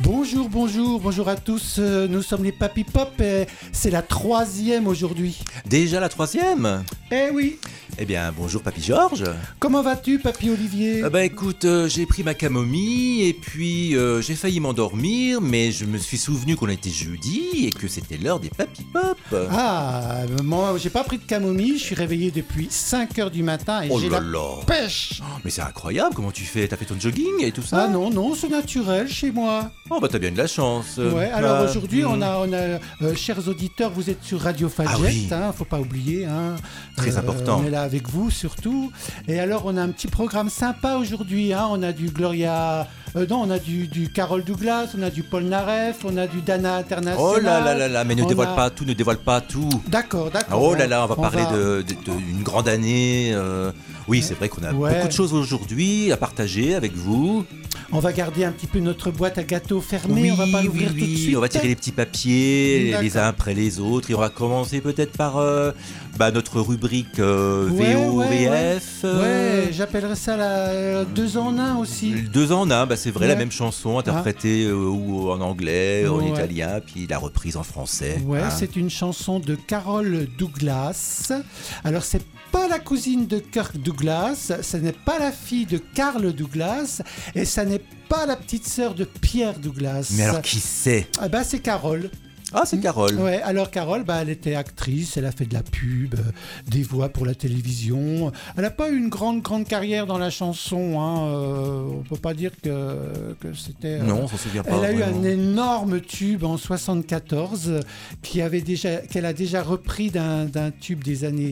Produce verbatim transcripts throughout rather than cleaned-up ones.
Bonjour, bonjour, bonjour à tous. Euh, Nous sommes les Papy Pop et c'est la troisième aujourd'hui. Déjà la troisième ? Eh oui. Eh bien, bonjour Papy Georges. Comment vas-tu, Papy Olivier ? Ah bah écoute, euh, j'ai pris ma camomille et puis euh, j'ai failli m'endormir, mais je me suis souvenu qu'on était jeudi et que c'était l'heure des Papy Pop. Ah, moi j'ai pas pris de camomille, je suis réveillé depuis cinq heures du matin et Oh j'ai là la là. pêche. Oh, mais c'est incroyable, comment tu fais ? T'as fait ton jogging et tout ça ? Ah non, non, c'est naturel chez moi. Oh bah t'as bien de la chance. Ouais, alors Bah, aujourd'hui, hmm. on a, on a euh, chers auditeurs, vous êtes sur Radio Fadjet, Ah oui. hein, faut pas oublier. Hein. Très important. On est là avec vous surtout. Et alors, on a un petit programme sympa aujourd'hui. Hein. On a du Gloria, euh, non, on a du, du Carole Douglas, on a du Paul Naref, on a du Dana International. Oh là là là là, mais ne On dévoile a- pas tout, ne dévoile pas tout. D'accord, d'accord. Oh là là, on va On parler va- de- de- de- d'une grande année. euh, Oui, c'est vrai qu'on a Ouais. beaucoup de choses aujourd'hui à partager avec vous. On va garder un petit peu notre boîte à gâteaux fermée. Oui, on va pas oui, l'ouvrir oui, tout de suite. on va tirer les petits papiers D'accord. les uns après les autres et on va commencer peut-être par euh, bah, notre rubrique euh, Ouais, V O, ouais, V F. euh, Ouais, j'appellerais ça la euh, deux en un aussi. Deux en un, bah, c'est vrai, Ouais. la même chanson interprétée euh, ou en anglais, en Ouais. italien, puis la reprise en français. Ouais, hein. c'est une chanson de Carole Douglas. Alors, c'est pas la cousine de Kirk Douglas, ce n'est pas la fille de Carl Douglas, et ça n'est pas la petite sœur de Pierre Douglas. Mais alors qui c'est ? Ah bah, c'est Carole. Ah, c'est Carole. Ouais, alors Carole, bah, elle était actrice, elle a fait de la pub, euh, des voix pour la télévision. Elle n'a pas eu une grande, grande carrière dans la chanson. Hein, euh, on peut pas dire que, que c'était... euh, Non, on s'en souvient pas. Elle a eu vraiment. un énorme tube en soixante-quatorze euh, qui avait déjà, qu'elle a déjà repris d'un, d'un tube des années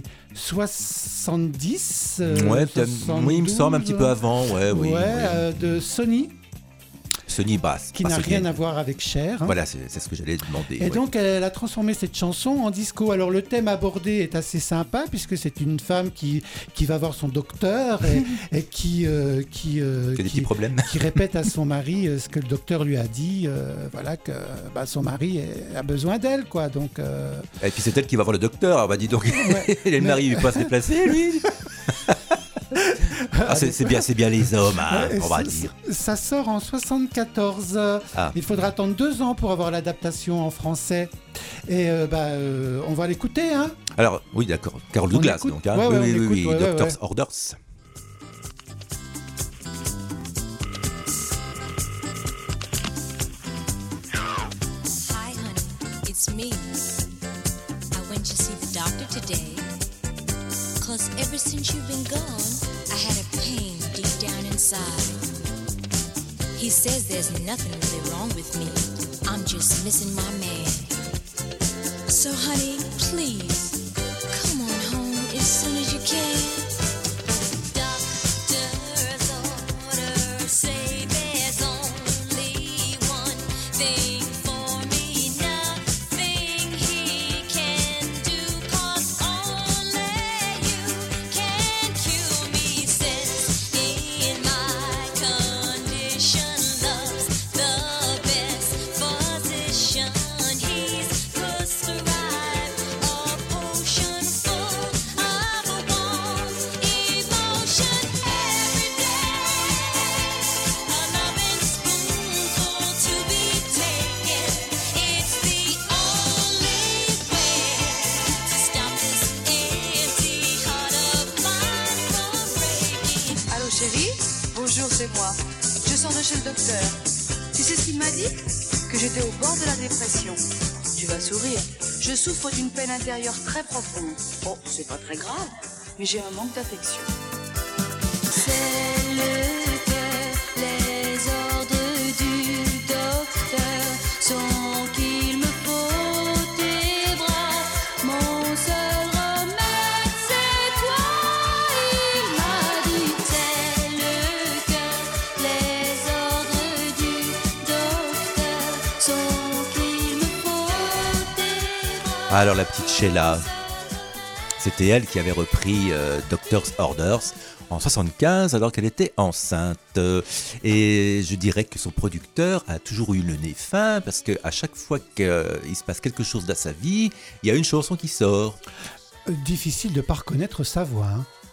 soixante-dix. euh, Ouais, peut-être- oui, il me semble un petit peu avant. Ouais, oui. ouais, oui. euh, de Sony, Sony Bass. qui pas n'a Sony. rien à voir avec Cher. hein. Voilà, c'est c'est ce que j'allais demander. Et ouais. donc, elle a transformé cette chanson en disco. Alors, le thème abordé est assez sympa, puisque c'est une femme qui, qui va voir son docteur et, et qui, euh, qui, euh, Qu'il y a des qui, petits problèmes. qui répète à son mari euh, ce que le docteur lui a dit, euh, voilà, que bah, son mari est- a besoin d'elle, quoi. Donc, euh, Et puis c'est elle qui va voir le docteur. Ah bah dis donc, Ouais. le Mais- mari il veut pas se déplacer lui. Ah, c'est c'est bien, c'est bien les hommes, hein, ouais, on va ça- dire. ça sort en soixante-quatorze. Ah. Il faudra attendre deux ans pour avoir l'adaptation en français. Et euh, bah, euh, on va l'écouter, hein. Alors oui, d'accord. Carole On Douglas, écoute. donc. Hein. Ouais, ouais, oui, on oui, oui, écoute, oui. ouais, ouais, Doctor's ouais. Orders. Hi, honey, it's me. I went to see the doctor today. Cause ever since you've been gone, I had a pain deep down inside. He says there's nothing really wrong with me. I'm just missing my man. So, honey, please, come on home as soon as you can. Doctor's orders say there's only one thing for me, nothing he can do, 'cause only you can cure me. Says in my condition, love's the best physician. He's prescribed a potion full of a warm emotion every day. A loving spoonful to be taken. It's the only way to stop this empty heart of mine from breaking. Allô chérie? Bonjour, c'est moi. Je sors de chez le docteur. Tu sais ce qu'il m'a dit? Que j'étais au bord de la dépression. Tu vas sourire. Je souffre d'une peine intérieure très profonde. Bon, c'est pas très grave, mais j'ai un manque d'affection. C'est le cœur, les ordres du docteur sont qu'il me faut tes bras. Mon seul remède, c'est toi. Il m'a dit, c'est le cœur, les ordres du docteur sont qu'il me faut tes bras. Alors la petite Sheila, c'était elle qui avait repris euh, Doctor's Orders en soixante-quinze alors qu'elle était enceinte. Et je dirais que son producteur a toujours eu le nez fin parce qu'à chaque fois qu'il se passe quelque chose dans sa vie, il y a une chanson qui sort. Euh, Difficile de pas reconnaître sa voix. hein.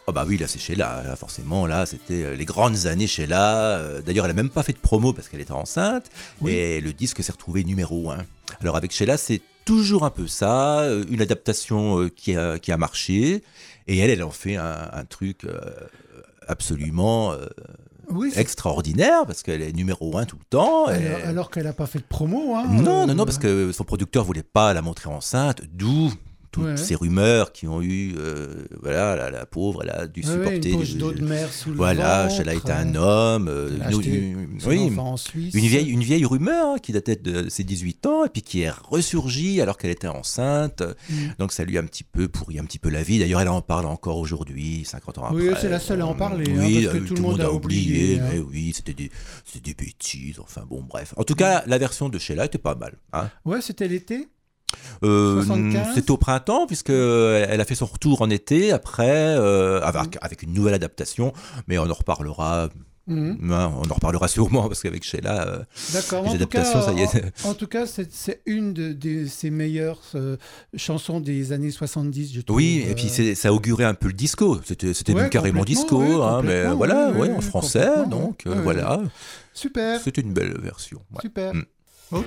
Oh bah oui, là c'est Sheila, là, forcément, là c'était euh, les grandes années Sheila. Euh, D'ailleurs, elle a même pas fait de promo parce qu'elle était enceinte, Oui. et le disque s'est retrouvé numéro un. Alors avec Sheila, c'est toujours un peu ça, euh, une adaptation euh, qui, a, qui a marché, et elle, elle en fait un, un truc euh, absolument euh, Oui, c'est- extraordinaire, parce qu'elle est numéro un tout le temps. et- alors, alors qu'elle n'a pas fait de promo. Hein, Non, euh, non, non, parce que son producteur voulait pas la montrer enceinte, d'où toutes Ouais. ces rumeurs qui ont eu, euh, voilà, la, la pauvre, elle a dû ouais, ouais, supporter. une poche le- d'eau de mer sous le Voilà, ventre. elle a été euh, un homme, euh, elle a une, acheté une- son oui, enfant en Suisse. une vieille, une vieille rumeur hein, qui datait de ses dix-huit ans et puis qui est ressurgie alors qu'elle était enceinte. Mm. Donc ça lui a un petit peu pourri un petit peu la vie. D'ailleurs, elle en parle encore aujourd'hui, cinquante ans Oui, après. c'est la seule à en parler, hein, Oui, parce que euh, tout le monde a oublié, hein. mais oui, c'était des, c'était des bêtises. Enfin bon, bref. En tout cas, la version de Sheila était pas mal. Hein. Ouais, c'était l'été. Euh, soixante-quinze C'était au printemps, puisque elle a fait son retour en été après, euh, avec, avec une nouvelle adaptation, mais on en reparlera. Mhm. hein, on en reparlera sûrement, parce qu'avec Sheila, euh, D'accord. les En tout adaptations, cas, ça y est. En, en tout cas, c'est, c'est une de, de ses meilleures euh, chansons des années soixante-dix, je trouve. Oui, et euh, puis c'est- ça augurait un peu le disco. C'était c'était Ouais, même carrément complètement, disco, ouais, hein, mais complètement, voilà, ouais, ouais, ouais, en français, complètement, donc euh, ouais, voilà. Super, C'était une belle version. ouais. super. Mm. Ok.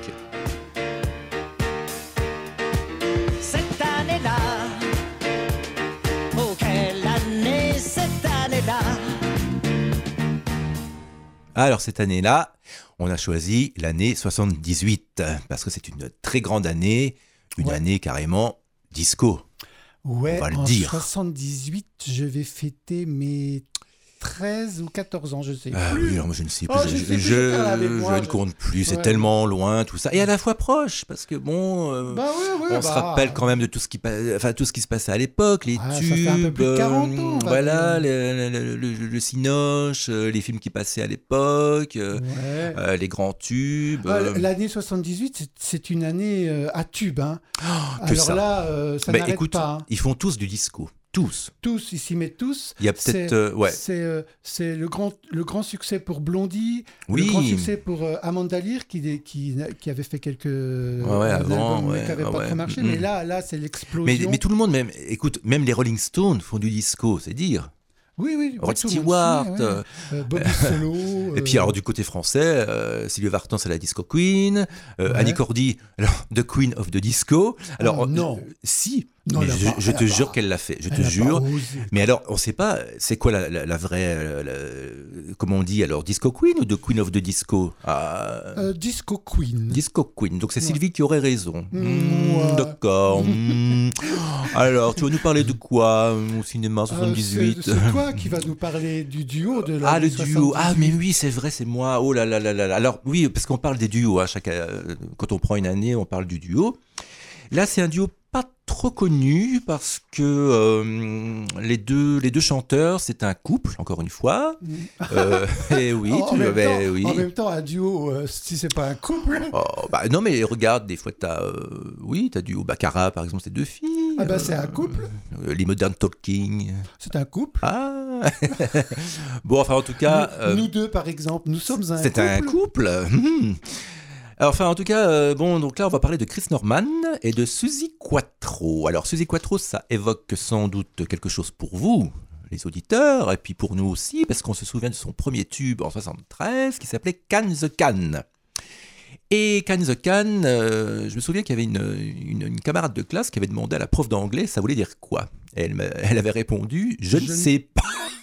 Cette année-là, oh quelle année cette année-là. Alors cette année-là, on a choisi l'année soixante-dix-huit, parce que c'est une très grande année, une Ouais. année carrément disco. Ouais, On va le en dire. soixante-dix-huit, je vais fêter mes treize ou quatorze ans, je sais Ah plus. oui, alors moi je ne sais plus, Oh, je, je sais plus, je- je perds la mémoire, je ne je- compte plus, c'est Ouais. tellement loin tout ça, et à la fois proche, parce que bon, euh, Bah ouais, ouais, on se bah, rappelle quand même de tout ce qui, pa- enfin, tout ce qui se passait à l'époque, les Ah, ça tubes, fait un peu plus de quarante ans, on va voilà, dire. le, le, le, le- le Cinoche, euh, les films qui passaient à l'époque, euh, Ouais. euh, les grands tubes. Ah, euh, L'année soixante-dix-huit, c'est- c'est une année euh, à tube. Hein. que Alors ça. là, euh, ça Mais n'arrête écoute, pas. hein. ils font tous du disco, tous. Tous, ils s'y mettent tous. Il y a C'est- peut-être, euh, ouais, C'est euh, c'est le, grand, le grand succès pour Blondie, oui. le grand succès pour euh, Amanda Lear, qui, qui, qui avait fait quelques ouais, avant, albums, mais ouais, qui n'avaient ouais, pas ouais. trop marché. Mm. Mais là, là c'est l'explosion. Mais, mais tout le monde, même, écoute, même les Rolling Stones font du disco, c'est dire. Oui, oui. Rod tout le monde Stewart. sait, ouais. euh, Euh, Bobby Solo. Et puis euh, alors du côté français, euh, Sylvie Vartan c'est la Disco Queen, euh, Ouais. Annie Cordy, alors The Queen of the Disco. Alors Oh, euh, non. si, Non, mais elle a je, pas- je elle te a jure pas- qu'elle l'a fait, je elle te a pas jure. osé. Mais alors on sait pas, c'est quoi la, la, la vraie, euh, la- comment on dit alors, Disco Queen ou The Queen of the Disco? Ah, Euh, Disco Queen. Disco Queen, donc c'est Ouais. Sylvie qui aurait raison. Mm, Hmm, ouais. D'accord. Hmm. Alors tu vas nous parler de quoi au cinéma Euh, soixante-dix-huit? c'est c'est toi qui vas nous parler du duo de la Ah, le duo. Ah, mais oui, c'est vrai, c'est moi. Oh là là là là là. Alors, oui, parce qu'on parle des duos. Hein, chaque, euh, quand on prend une année, on parle du duo. Là, c'est un duo pas trop connu parce que euh, les, deux, les deux chanteurs, c'est un couple, encore une fois. Euh, et oui, en, en tu même ben, temps, oui. en même temps, un duo, euh, si c'est pas un couple. Oh, bah, non, mais regarde, des fois, t'as. Euh, oui, t'as duo. Baccarat, par exemple, c'est deux filles. Ah bah c'est un couple. Euh, les Modern Talking. C'est un couple. Ah Bon, enfin, en tout cas. nous, euh, nous deux, par exemple, nous sommes un C'est couple. un couple. Hmm. Alors, enfin, en tout cas, euh, bon, donc là, on va parler de Chris Norman et de Suzy Quatro. Alors, Suzy Quatro, ça évoque sans doute quelque chose pour vous, les auditeurs, et puis pour nous aussi, parce qu'on se souvient de son premier tube en soixante-treize qui s'appelait Can the Can. Et Can the Can, euh, je me souviens qu'il y avait une, une, une camarade de classe qui avait demandé à la prof d'anglais ça voulait dire quoi. Et elle, me- elle avait répondu je, Je ne ne- sais pas.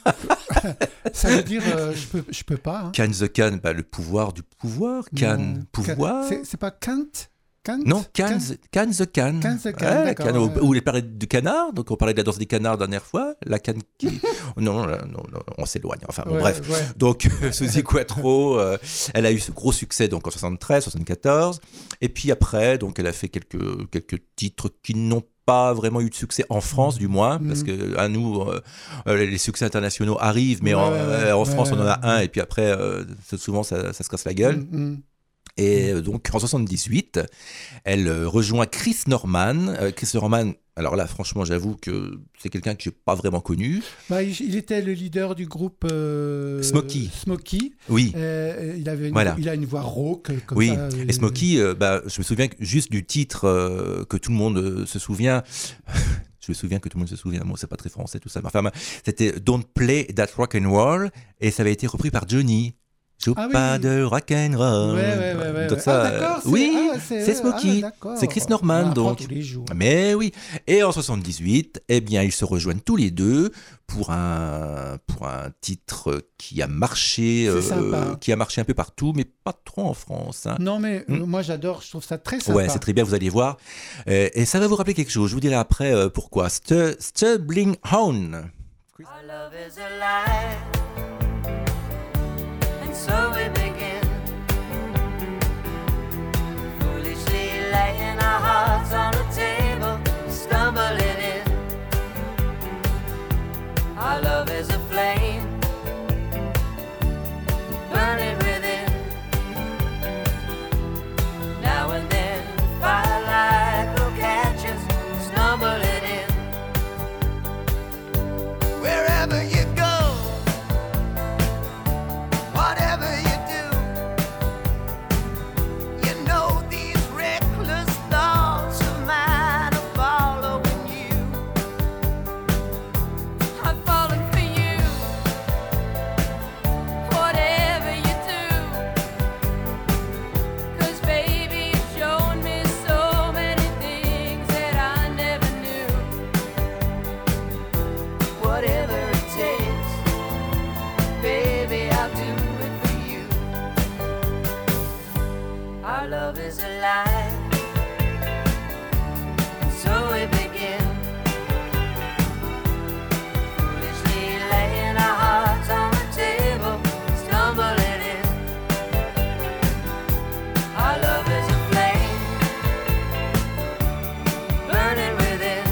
Ça veut dire euh, je peux, je peux pas. Hein. Can the Can, bah, le pouvoir du pouvoir. Can, Non. pouvoir. C'est, c'est pas Kant. Kant Non, Can, the- Can the Can. Can the Can, Ouais, d'accord, Can, ou- ouais. Ou il parlait du canard, donc on parlait de la danse des canards la dernière fois. La canne qui. non, non, non, non, on s'éloigne. Enfin, bon, Ouais, bref. ouais. Donc, Suzy Quatro, euh, elle a eu ce gros succès donc en soixante-treize, soixante-quatorze. Et puis après, donc, elle a fait quelques, quelques titres qui n'ont pas vraiment eu de succès en France, du moins, Mhm. parce que à nous, euh, euh, les succès internationaux arrivent, mais Ouais, en, ouais, euh, en ouais, France, on en a ouais. un, et puis après, euh, c'est souvent, ça, ça se casse la gueule. Mm, mm. Et euh, donc en soixante-dix-huit, elle euh, rejoint Chris Norman. Euh, Chris Norman, alors là franchement j'avoue que c'est quelqu'un que j'ai pas vraiment connu. Bah, il, il était le leader du groupe euh, Smokey. Smokey. Oui. Euh, il, avait une, Voilà. il a une voix rauque. Comme Oui, ça, euh, et Smokey, euh, bah, je me souviens que juste du titre euh, que tout le monde euh, se souvient, Je me souviens que tout le monde se souvient, bon, c'est pas très français tout ça. Mais enfin, c'était Don't Play That Rock and Roll et ça avait été repris par Johnny. Joue Ah oui, pas oui. de rock and roll. Ouais, ouais, ouais, ouais, Donc ouais. ça, Ah, d'accord, c'est- oui, ah, c'est- c'est Smokey, ah, d'accord. c'est Chris On Norman apprend donc. tous les jours. Mais oui. Et en soixante-dix-huit, eh bien, ils se rejoignent tous les deux pour un pour un titre qui a marché, C'est sympa. qui a marché un peu partout, mais pas trop en France. Hein. Non, mais euh, Hmm. moi j'adore, je trouve ça très sympa. Ouais, c'est très bien, vous allez voir. Euh, et ça va vous rappeler quelque chose. Je vous dirai après euh, pourquoi. Stu- Stumbling Hound. Our love is alive, and so we begin. Foolishly laying our hearts on the table, stumbling in. Our love is a flame, burning within. Now and then, firelight will catch us, stumbling in. Wherever you go, whatever you do, you know these reckless thoughts of mine are following you. I'm falling for you, whatever you do. 'Cause baby, you've shown me so many things that I never knew. Whatever it takes, baby, I'll do it for you. Our love is alive, and so we begin. Foolishly laying our hearts on the table, stumbling in. Our love is a flame, burning within.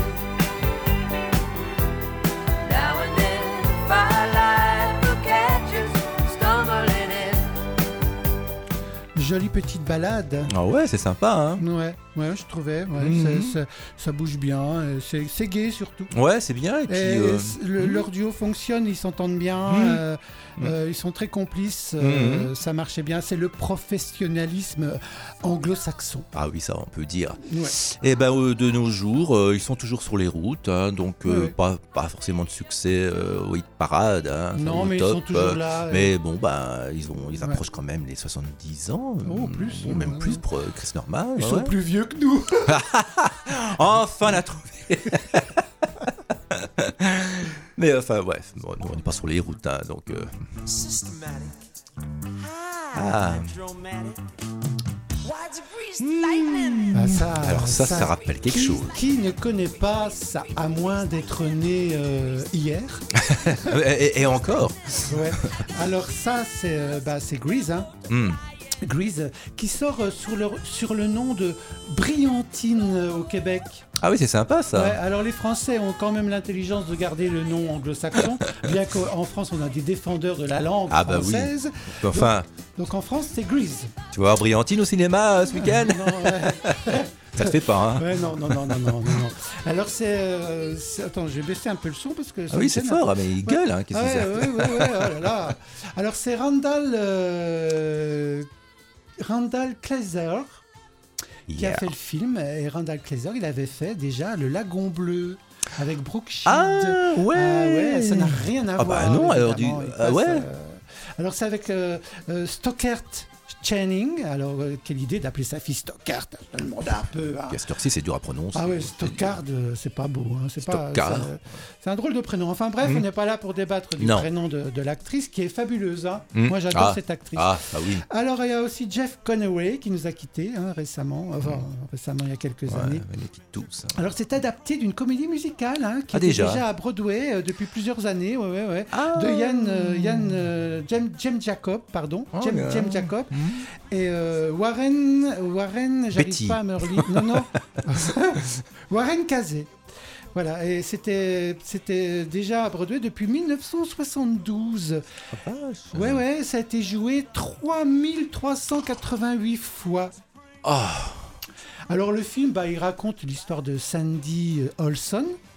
Now and then, firelight will catch us, stumbling in. Jolie petite balade. Ah ouais, c'est sympa, hein. Ouais, ouais, je trouvais. Ouais, Mhm. ça, ça- ça bouge bien. euh, C'est c'est gai surtout. Ouais, c'est bien. Et puis, Et euh, c- le- leur duo fonctionne, ils s'entendent bien, Mhm. euh, euh, ils sont très complices, euh, ça marchait bien. C'est le professionnalisme anglo-saxon. ah oui, ça on peut dire. Ouais. Et ben euh, de nos jours, euh, ils sont toujours sur les routes, hein, donc euh, Ouais, ouais. pas pas forcément de succès euh, au hit parade. Hein, Non, au mais ils top, sont toujours euh, là. euh, Mais bon, bah, ils, ont, ils Ouais. approchent quand même les soixante-dix ans. Oh, euh, plus, ou même ouais, plus ouais. pour euh, Chris Norman. Ils ouais. sont plus vieux que nous. Enfin, la trouvé. Mais enfin, bref, bon, nous on n'est pas sur les routes, hein, donc. euh, Systematic. Ah. Dramatic. Why degrees lightning? Ah, ça, Alors ça, ça rappelle quelque qui, chose. Qui ne connaît pas ça, à moins d'être né euh, hier. et, et encore. Ouais. Alors ça, c'est euh, bah, c'est Grease, hein. Hmm. Grease, euh, qui sort euh, sur, le, sur le nom de Brillantine euh, au Québec. Ah oui, c'est sympa ça. Ouais, alors les Français ont quand même l'intelligence de garder le nom anglo-saxon, bien qu'en France on a des défendeurs de la langue Ah bah oui. française. Enfin, Donc en France c'est Grease. tu vas voir Brillantine au cinéma euh, ce week-end. Non, ouais. Ça te fait pas, hein. Ouais, non, non, non, non, non, non, non. Alors c'est, euh, c'est- attends, je vais baisser un peu le son parce que. ça Ah me oui, c'est gêne. fort, ah, mais il gueule, hein. Qu'est-ce Ouais, que c'est ouais, ouais, ouais, oh là là. Alors c'est Randall, euh, Randall Kleiser qui a Yeah. fait le film. Et Randall Kleiser, il avait fait déjà Le Lagon Bleu avec Brooke Shield. Ah ouais. Ah ouais, ça n'a rien à Ah voir. bah non, alors du- évidemment, il ah passe, ouais. euh, Alors c'est avec euh, euh, Stockert Channing. Alors euh, quelle idée d'appeler sa fille Stockard. Je me demande un peu. hein. Puis à cette heure-ci, c'est dur à prononcer. Ah ouais, Stockard, euh, c'est pas beau. Hein. C'est pas. Stockard. ça- C'est un drôle de prénom. Enfin bref, Mm. on n'est pas là pour débattre du Non. prénom de, de l'actrice qui est fabuleuse. hein. Mm. Moi j'adore Ah. cette actrice. Ah, ah oui. Alors il y a aussi Jeff Conaway qui nous a quittés hein, récemment. Enfin récemment il y a quelques Ouais, années. les petites tous. hein. Alors c'est adapté d'une comédie musicale hein, qui Ah, était déjà. déjà à Broadway euh, depuis plusieurs années, ouais, ouais, ouais. Ah. de Yann, euh, Yann euh, James, James Jacob, pardon, Oh, James, yeah. James Jacob Mhm. et euh, Warren, Warren, j'arrive Betty. pas à me relire, non non, Warren Casey. Voilà, et c'était c'était déjà à Broadway depuis mille neuf cent soixante-douze. Ah, vache. Ouais ouais, ça a été joué trois mille trois cent quatre-vingt-huit fois. Oh. Alors le film, bah, il raconte l'histoire de Sandy Olson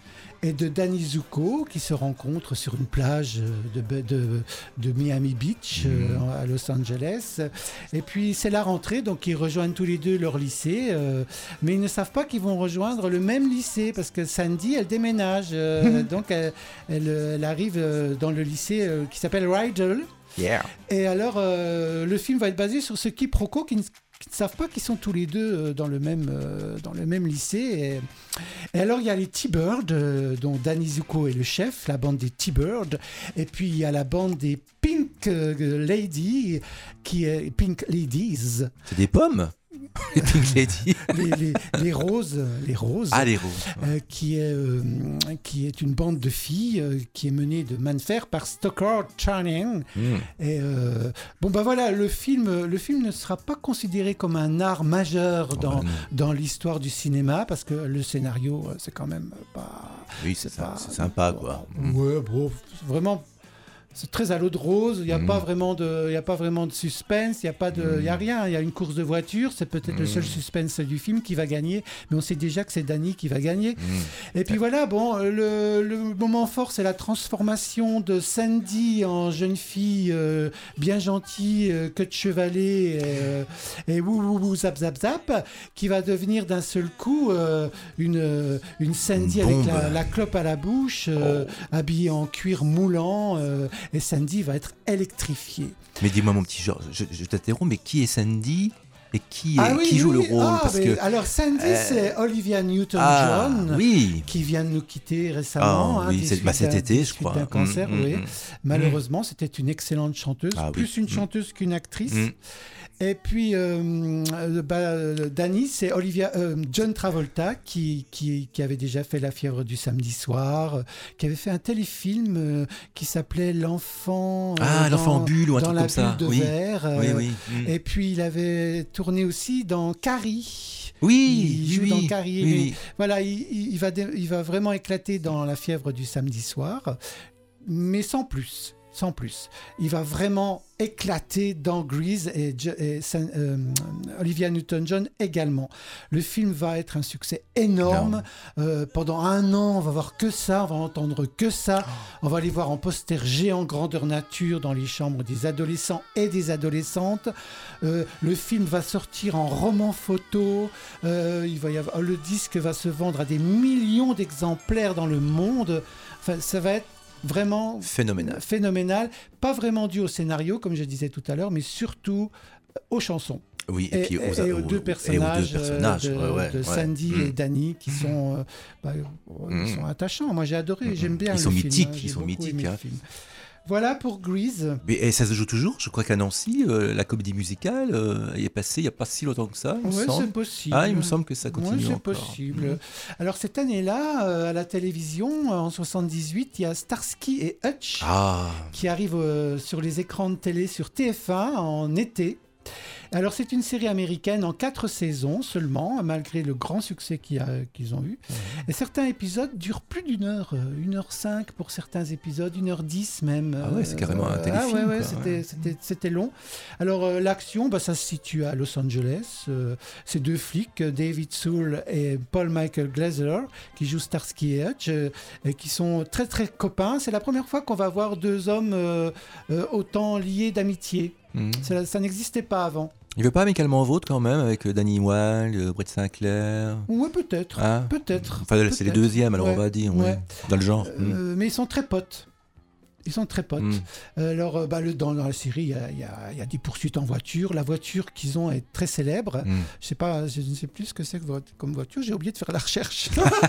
et de Danny Zuko qui se rencontrent sur une plage de, de, de Miami Beach euh, à Los Angeles. Et puis c'est la rentrée, donc ils rejoignent tous les deux leur lycée, euh, mais ils ne savent pas qu'ils vont rejoindre le même lycée parce que Sandy, elle déménage, euh, donc elle, elle, elle arrive dans le lycée euh, qui s'appelle Rydell. Yeah. Et alors euh, le film va être basé sur ce quiproquo qui ne qui ne savent pas qu'ils sont tous les deux dans le même, euh, dans le même lycée. Et, et alors, il y a les T-Birds, euh, dont Danny Zuko est le chef, la bande des T-Birds. Et puis, il y a la bande des Pink euh, Lady, qui est Pink Ladies. C'est des pommes. Les Pink Lady. les, les, les roses, les roses. Ah, les roses. Euh, qui, est, euh, qui est une bande de filles euh, qui est menée de main de fer par Stockard Channing. Mm. Et euh, bon, bah voilà, le film, le film ne sera pas considéré comme un art majeur oh, dans, bah dans l'histoire du cinéma parce que le scénario, c'est quand même pas. Oui, c'est, c'est, pas, c'est sympa, quoi. Ouais, bon, vraiment. C'est très à l'eau de rose, il n'y a, mmh. pas vraiment de, il y a pas vraiment de suspense, il n'y a, pas de, mmh. il y a rien, il y a une course de voiture, c'est peut-être mmh. le seul suspense du film qui va gagner, mais on sait déjà que c'est Danny qui va gagner. Mmh. Et puis voilà, bon, le, le moment fort, c'est la transformation de Sandy en jeune fille euh, bien gentille, euh, queue de chevalet, euh, et wou wou wou zap zap zap, qui va devenir d'un seul coup euh, une, une Sandy une avec la, la clope à la bouche, euh, oh. habillée en cuir moulant, euh, et Sandy va être électrifiée. Mais dis-moi mon petit Georges, je, je t'interromps, mais qui est Sandy et qui, est, ah oui, qui joue oui, le rôle ah, parce mais, que... Alors Sandy, euh... c'est Olivia Newton-John, ah, oui. qui vient de nous quitter récemment. Ah, hein, oui, c'est, bah, cet été, je crois. D'un cancer, mmh, oui. Mmh. Malheureusement, mmh. c'était une excellente chanteuse, ah, plus oui. une chanteuse mmh. qu'une actrice. Mmh. Et puis, euh, bah, Danny, c'est Olivia, euh, John Travolta, qui, qui, qui avait déjà fait La fièvre du samedi soir, euh, qui avait fait un téléfilm euh, qui s'appelait L'enfant... Euh, ah, dans, l'enfant en bulle ou un truc comme ça. Dans la bulle de oui. verre. Euh, oui, oui. Mm. Et puis, il avait tourné aussi dans Carrie. Oui, il joue oui, dans Carrie. Oui, oui. Voilà, il, il, va, il va vraiment éclater dans La fièvre du samedi soir, mais sans plus. Sans plus. Il va vraiment éclater dans Grease et, et euh, Olivia Newton-John également. Le film va être un succès énorme. Euh, pendant un an, on va voir que ça, on va entendre que ça. On va les voir en poster géant grandeur nature dans les chambres des adolescents et des adolescentes. Euh, le film va sortir en roman photo. Euh, il va y avoir, le disque va se vendre à des millions d'exemplaires dans le monde. Enfin, ça va être vraiment phénoménal. phénoménal, pas vraiment dû au scénario, comme je disais tout à l'heure, mais surtout aux chansons. Oui, et, et puis aux, et aux, aux deux personnages, deux personnages de, ouais, ouais, de ouais. Sandy mmh. et Danny qui sont, euh, bah, mmh. ils sont attachants. Moi, j'ai adoré, mmh. j'aime bien ils le sont film. Mythiques, hein, ils sont mythiques. Hein. Voilà pour Grease. Mais, et ça se joue toujours. Je crois qu'à Nancy, euh, la comédie musicale euh, est passée il n'y a pas si longtemps que ça. Oui, c'est possible. Ah, il me semble que ça continue ouais, c'est encore. possible. Mmh. Alors cette année-là, euh, à la télévision, en soixante-dix-huit, il y a Starsky et Hutch ah. qui arrivent euh, sur les écrans de télé sur T F un en été. Alors c'est une série américaine en quatre saisons seulement, malgré le grand succès qu'il y a, qu'ils ont eu. Mmh. Et certains épisodes durent plus d'une heure, une heure cinq pour certains épisodes, une heure dix même. Ah ouais, c'est carrément un téléfilm. Ah ouais, ouais, quoi, c'était, ouais. c'était, c'était long. Alors euh, l'action, bah, ça se situe à Los Angeles. Euh, ces deux flics, David Soul et Paul Michael Glaser, qui jouent Starsky et Hutch, euh, et qui sont très très copains. C'est la première fois qu'on va voir deux hommes euh, euh, autant liés d'amitié. Mmh. Ça, ça n'existait pas avant. Il veut pas Amicalement Vôtre quand même avec Danny Wilde, Brett Sinclair. Oui, peut-être. Hein peut-être. Enfin, peut-être. c'est les deuxièmes, alors ouais. on va dire, ouais. Ouais. dans le genre. Euh, mmh. Mais ils sont très potes. Ils sont très potes. Mmh. Alors, bah, le, dans, dans la série, il y a, y, a, y a des poursuites en voiture. La voiture qu'ils ont est très célèbre. Mmh. Je sais pas, je ne sais plus ce que c'est que comme voiture. J'ai oublié de faire la recherche.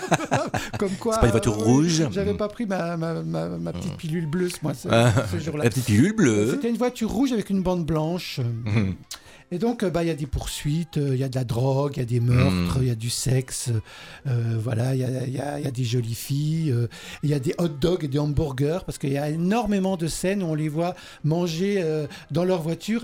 Comme quoi. C'est pas une voiture euh, rouge. J'avais mmh. pas pris ma, ma, ma, ma petite pilule bleue, moi, ce, ah, ce jour-là. La petite pilule bleue. C'était une voiture rouge avec une bande blanche. Mmh. Et donc, il bah, y a des poursuites, il euh, y a de la drogue, il y a des meurtres, il mmh. y a du sexe, euh, voilà, il y a, y, a, y a des jolies filles, il euh, y a des hot dogs et des hamburgers, parce qu'il y a énormément de scènes où on les voit manger euh, dans leur voiture et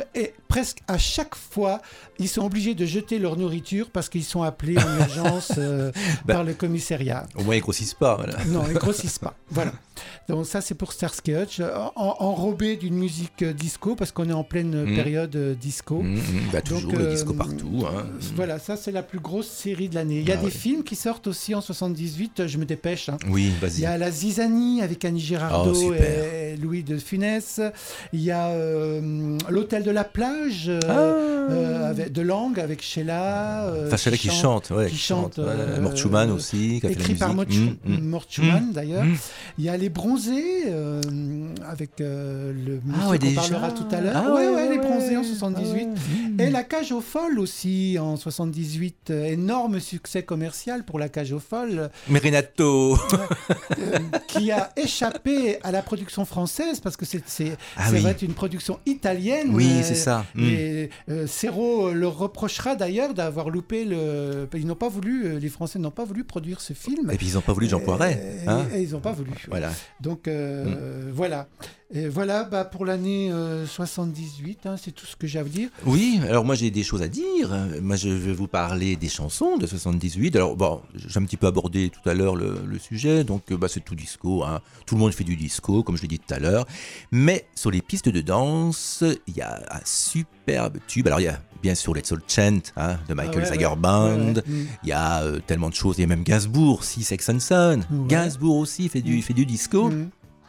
presque à chaque fois, ils sont obligés de jeter leur nourriture parce qu'ils sont appelés en urgence euh, Bah, par le commissariat. Au moins, ils grossissent pas. Voilà. Non, ils grossissent pas. Voilà. Donc ça, c'est pour Starsky et Hutch, en- enrobé d'une musique euh, disco parce qu'on est en pleine Mm. période euh, disco. Mmh, mmh, bah, toujours Donc, le euh, disco partout. Hein. Voilà, ça c'est la plus grosse série de l'année. Il y a Ah des ouais. films qui sortent aussi en soixante-dix-huit, je me dépêche. hein. Oui, Il vas-y. y a La Zizanie avec Annie Girardot Oh, super. et Louis de Funès. Il y a euh, L'Hôtel de la Plage euh, Ah. euh, avec, de Langue avec Sheila. euh, Enfin, celle-là qui chante. Ouais, qui chante, ouais. euh, Mort Schumann aussi, qui a fait la Écrit par Mort, musique. Mmh, mmh. Mort Schumann d'ailleurs. Mmh. Il y a Les Bronzés euh, avec euh, le monsieur ouais, qu'on déjà. parlera tout à l'heure. Ah ouais, ouais, ouais, Les ouais, Bronzés en ouais. soixante-dix-huit. Ah ouais. Et La Cage aux Folles aussi en soixante-dix-huit. Euh, Énorme succès commercial pour La Cage aux Folles, Mais Renato. euh, qui a échappé à la production française parce que c'est, c'est, Ah ça oui. va être une production italienne. Oui, Euh, c'est ça. Mm. Et euh, Serrault leur reprochera d'ailleurs d'avoir loupé le. Ils n'ont pas voulu, euh, les Français n'ont pas voulu produire ce film. Et puis ils n'ont pas voulu Jean Poiret. Et, Hein et ils n'ont pas voulu. Voilà. Donc euh, voilà. Et voilà bah, pour l'année euh, soixante-dix-huit, hein, c'est tout ce que j'ai à vous dire. Oui, alors moi j'ai des choses à dire. Moi je vais vous parler des chansons de soixante-dix-huit. Alors bon, j'ai un petit peu abordé tout à l'heure le, le sujet, donc euh, bah, c'est tout disco. Hein. Tout le monde fait du disco, comme je l'ai dit tout à l'heure. Mais sur les pistes de danse, il y a un superbe tube. Alors il y a bien sûr Let's All Chant hein, de Michael Ah ouais, Zager ouais. Band. Ouais, ouais. Mm. Il y a euh, tellement de choses. Il y a même Gainsbourg, si Sex and Son. Ouais. Gainsbourg aussi fait du, Mm. fait du disco. Mm.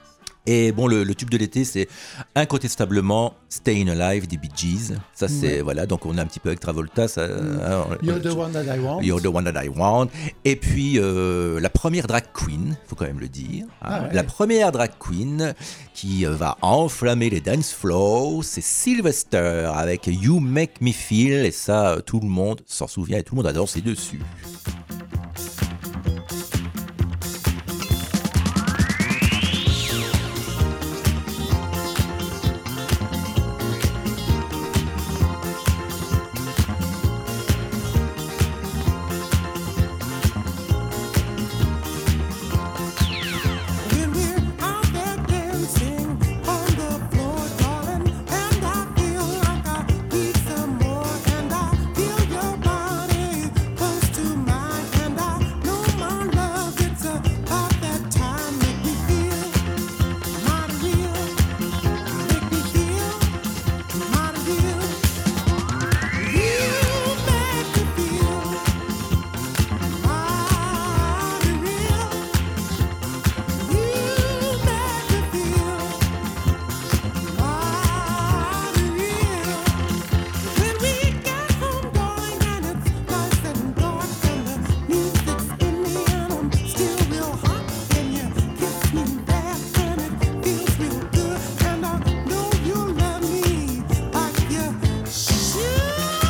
Et bon, le, le tube de l'été, c'est incontestablement Stayin' Alive des Bee Gees. Ça, c'est, Ouais. voilà, donc on est un petit peu avec Travolta. Ça, hein, on- You're the one that I want. You're the one that I want. Et puis, euh, la première drag queen, faut quand même le dire. hein, Ah ouais. La première drag queen qui euh, va enflammer les dance floors, c'est Sylvester avec You Make Me Feel. Et ça, euh, tout le monde s'en souvient et tout le monde a dansé dessus. When we're out there dancing on the floor, darling, and I feel like I need some more, and I feel your body close to mine, and I know my love, it's about that time. Make me feel mighty real, make me feel mighty real. You make me feel mighty real. You make me feel mighty real. When we get home, darling, and it's nice and dark, and the music's in me, and I'm still real hot, and you kiss me back, and it feels real good, and I know you love me like you should.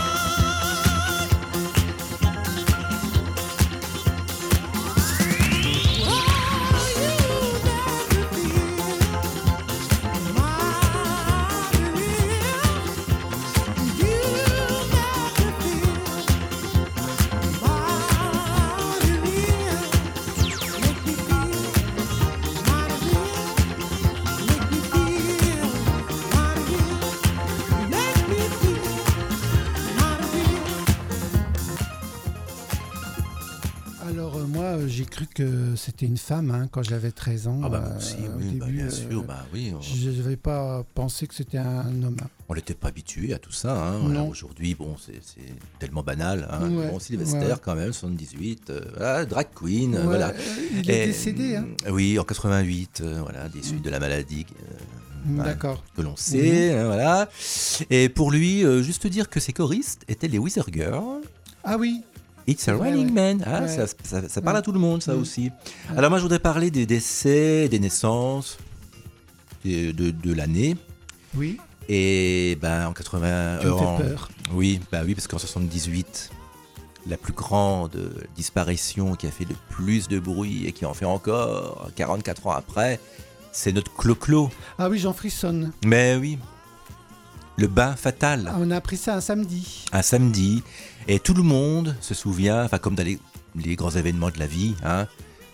Alors euh, moi euh, j'ai cru que c'était une femme hein, quand j'avais treize ans. Ah bah moi euh, aussi, au oui, bah, début, bien euh, sûr, bah oui. on- Je n'avais pas pensé que c'était un homme. On n'était pas habitué à tout ça. Hein. Voilà, Non. aujourd'hui, bon, c'est c'est tellement banal. Hein. Ouais, Bon, Sylvester, ouais, ouais. quand même, soixante-dix-huit, euh, voilà, drag queen, euh, Ouais, voilà. euh, il est Et, décédé. Hein. euh, Oui, en quatre-vingt-huit, euh, voilà, des suites de la maladie euh, ouais, D'accord. que l'on sait, hein, voilà. Et pour lui, euh, juste dire que ses choristes étaient les Weezer Girls. Ah oui. It's a Ouais, Running ouais. Man. Ah, Ouais. ça, ça- ça parle Ouais. à tout le monde, ça Mm. aussi. Alors moi, je voudrais parler des décès, des naissances de, de, de l'année. Oui. Et ben en quatre-vingts... Tu me euh, fais en- peur. Oui, bah oui, parce qu'en soixante-dix-huit, la plus grande disparition qui a fait le plus de bruit et qui en fait encore quarante-quatre ans après, c'est notre Clo-Clo. Ah oui, j'en frissonne. Mais oui, le bain fatal, Ah, on a appris ça un samedi. un samedi, et tout le monde se souvient, enfin comme dans les, les grands événements de la vie, hein,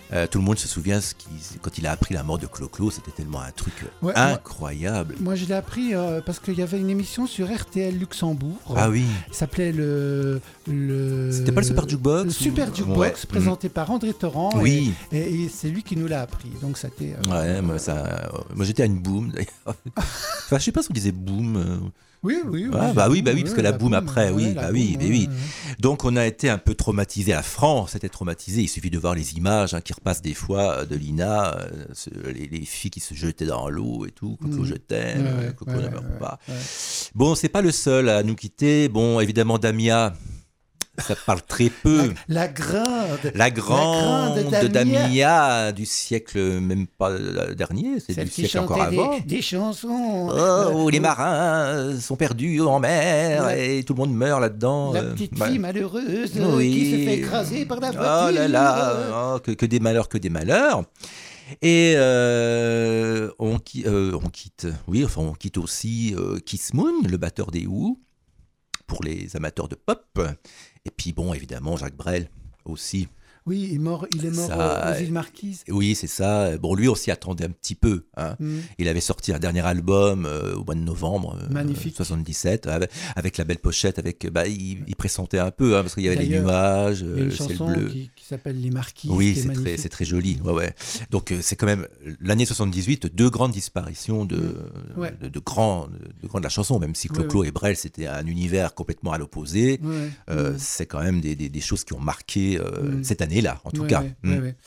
Euh, tout le monde se souvient ce qui, quand il a appris la mort de Clo-Clo, c'était tellement un truc Ouais, incroyable. Moi, je l'ai appris euh, parce qu'il y avait une émission sur R T L Luxembourg. Ah oui. Il s'appelait le. le C'était pas le Super Jukebox Le ou- Super Jukebox, Ouais. présenté par André Torrent. Oui. Et, et- et c'est lui qui nous l'a appris. Donc, ça t'est. euh, Ouais, moi, ça, euh, moi j'étais à une boom d'ailleurs. Enfin, je sais pas si on disait boom. euh, Oui, oui. oui, Ah, j'ai bah oui, boom, bah oui, parce que la boom après, oui, ouais, bah la oui, boom, mais oui. ouais, ouais. Donc on a été un peu traumatisé. La France était traumatisée. Il suffit de voir les images hein, qui repassent des fois euh, de l'Ina, euh, ce- les, les filles qui se jetaient dans l'eau et tout. Coco, Mhm. je t'aime. Ouais, ouais, Coco, ouais, ne meurt ouais, pas. ouais. Bon, c'est pas le seul à nous quitter. Bon, évidemment, Damia, ça parle très peu. La, la grande. La grande grande Damia. Damia du siècle, même pas le dernier, c'est Celle du qui siècle encore chantait avant. des, des chansons. Oh, Euh, les marins sont perdus en mer La- et tout le monde meurt là-dedans. La euh, petite bah. fille malheureuse euh, Oui. qui se fait écraser par la Oh voiture. là là, oh, que, que des malheurs, que des malheurs. Et euh, on, qui- euh, on quitte, oui, enfin on quitte aussi euh, Keith Moon, le batteur des Who, pour les amateurs de pop. Et puis bon, évidemment, Jacques Brel aussi. Oui, il est mort, il est mort Ça, euh, aux îles Marquises. Oui, c'est ça. Bon, lui, on s'y attendait un petit peu. Hein. Mm. Il avait sorti un dernier album euh, au mois de novembre euh, Magnifique. soixante-dix-sept, avec, avec la belle pochette. Avec, bah, il, il pressentait un peu, hein, parce qu'il y avait les D'ailleurs, nuages, Il y a euh, une le ciel chanson bleu. qui, qui s'appelle Les Marquises. Oui, qui est c'est très, magnifique. c'est très joli. Ouais, ouais. Donc, euh, c'est quand même l'année soixante-dix-huit, deux grandes disparitions de, Mm. Ouais. de, de grands, de grands de la chanson, même si Ouais, Clo-Clo et Brel, c'était un univers complètement à l'opposé. Ouais, Euh, mm. C'est quand même des, des, des choses qui ont marqué euh, Mm. cette année-là, en tout Ouais, cas. ouais, Mm. ouais, ouais.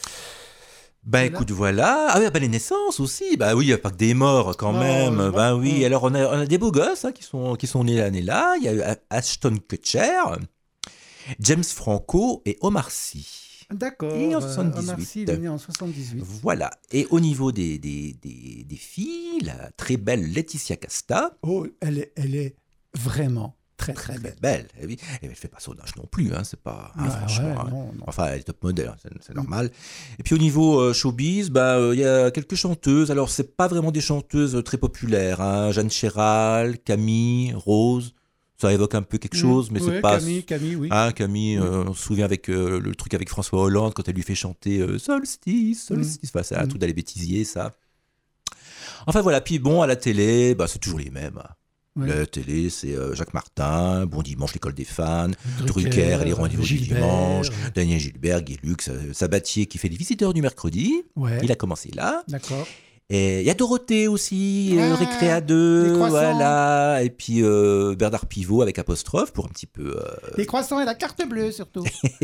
Bah Voilà. écoute, voilà. Ah oui, bah, les naissances aussi. Bah oui, il n'y a pas que des morts quand Non, même. heureusement. Bah oui, Mm. alors on a, on a des beaux gosses hein, qui, sont, qui sont nés l'année-là. Il y a eu Ashton Kutcher, James Franco et Omar Sy. D'accord. Et en euh, soixante-dix-huit. Omar Sy, il est né en soixante-dix-huit. Voilà. Et au niveau des, des, des, des filles, la très belle Laetitia Casta. Oh, elle est, elle est vraiment très très Très belle. belle. Eh oui. Et elle ne fait pas son âge non plus, hein, c'est pas. hein, Ouais, franchement, ouais, hein. non, non. Enfin, elle est top modèle, hein, c'est, c'est normal. Et puis au niveau euh, showbiz, bah, euh, il y a quelques chanteuses. Alors, c'est pas vraiment des chanteuses euh, très populaires. Hein. Jeanne Chéral, Camille, Rose. Ça évoque un peu quelque chose, mais Ouais, c'est pas. Camille, Camille, oui. Hein, Camille, euh, on se souvient avec euh, le truc avec François Hollande quand elle lui fait chanter euh, Solstice, Solstice. Enfin, c'est un Mm. truc d'aller bêtisier, ça. Enfin voilà, puis bon, à la télé, bah, c'est toujours les mêmes. hein. Ouais. La télé, c'est euh, Jacques Martin, Bon Dimanche, l'école des fans, Drucker, Drucker, et les rendez-vous du Gilbert. dimanche, Daniel Gilbert, Guy Lux, euh, Sabatier qui fait les visiteurs du mercredi. Ouais, Il a commencé là. d'accord. Et il y a Dorothée aussi, euh, Ah, Récréa les deux, croissants. voilà. Et puis euh, Bernard Pivot avec apostrophe pour un petit peu. euh, Les croissants et la carte bleue surtout.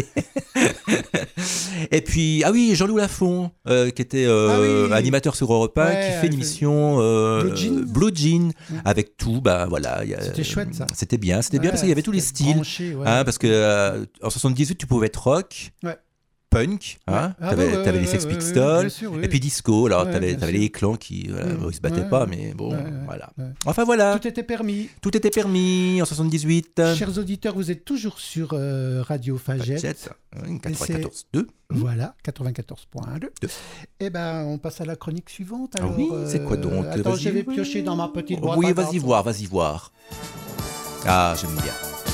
Et puis, ah oui, Jean-Loup Lafont, euh, qui était euh, Ah oui. animateur sur Europe un, Ouais, qui fait ouais, l'émission euh, Blue Jeans. Blue Jeans, Mm. avec tout, bah voilà. il y a- C'était chouette, ça. C'était bien, c'était bien parce qu'il y avait tous les C'était styles. branché, ouais. Hein, parce que euh, en soixante-dix-huit, tu pouvais être rock, Ouais. punk, hein, Ouais. Ah t'avais, ouais, ouais, t'avais les ouais, Sex ouais, ouais, Pistols, bien sûr, oui. et puis disco. Alors Ouais, t'avais, bien t'avais sûr. les clans qui, voilà, Mm. ils se battaient Ouais, pas, ouais. mais bon, Ouais, ouais, voilà. ouais. Enfin voilà, Tout était permis. tout était permis en soixante-dix-huit. Chers auditeurs, vous êtes toujours sur euh, Radio Fagette. Jet, hein, quatre-vingt-quatorze deux. Voilà, quatre-vingt-quatorze point deux. Deux. Eh ben, on passe à la chronique suivante. Ah Alors, oui, c'est quoi donc euh, Attends, Vas-y. je vais piocher dans ma petite boîte. Oui, à vas-y carton. voir, vas-y voir. Ah, j'aime bien.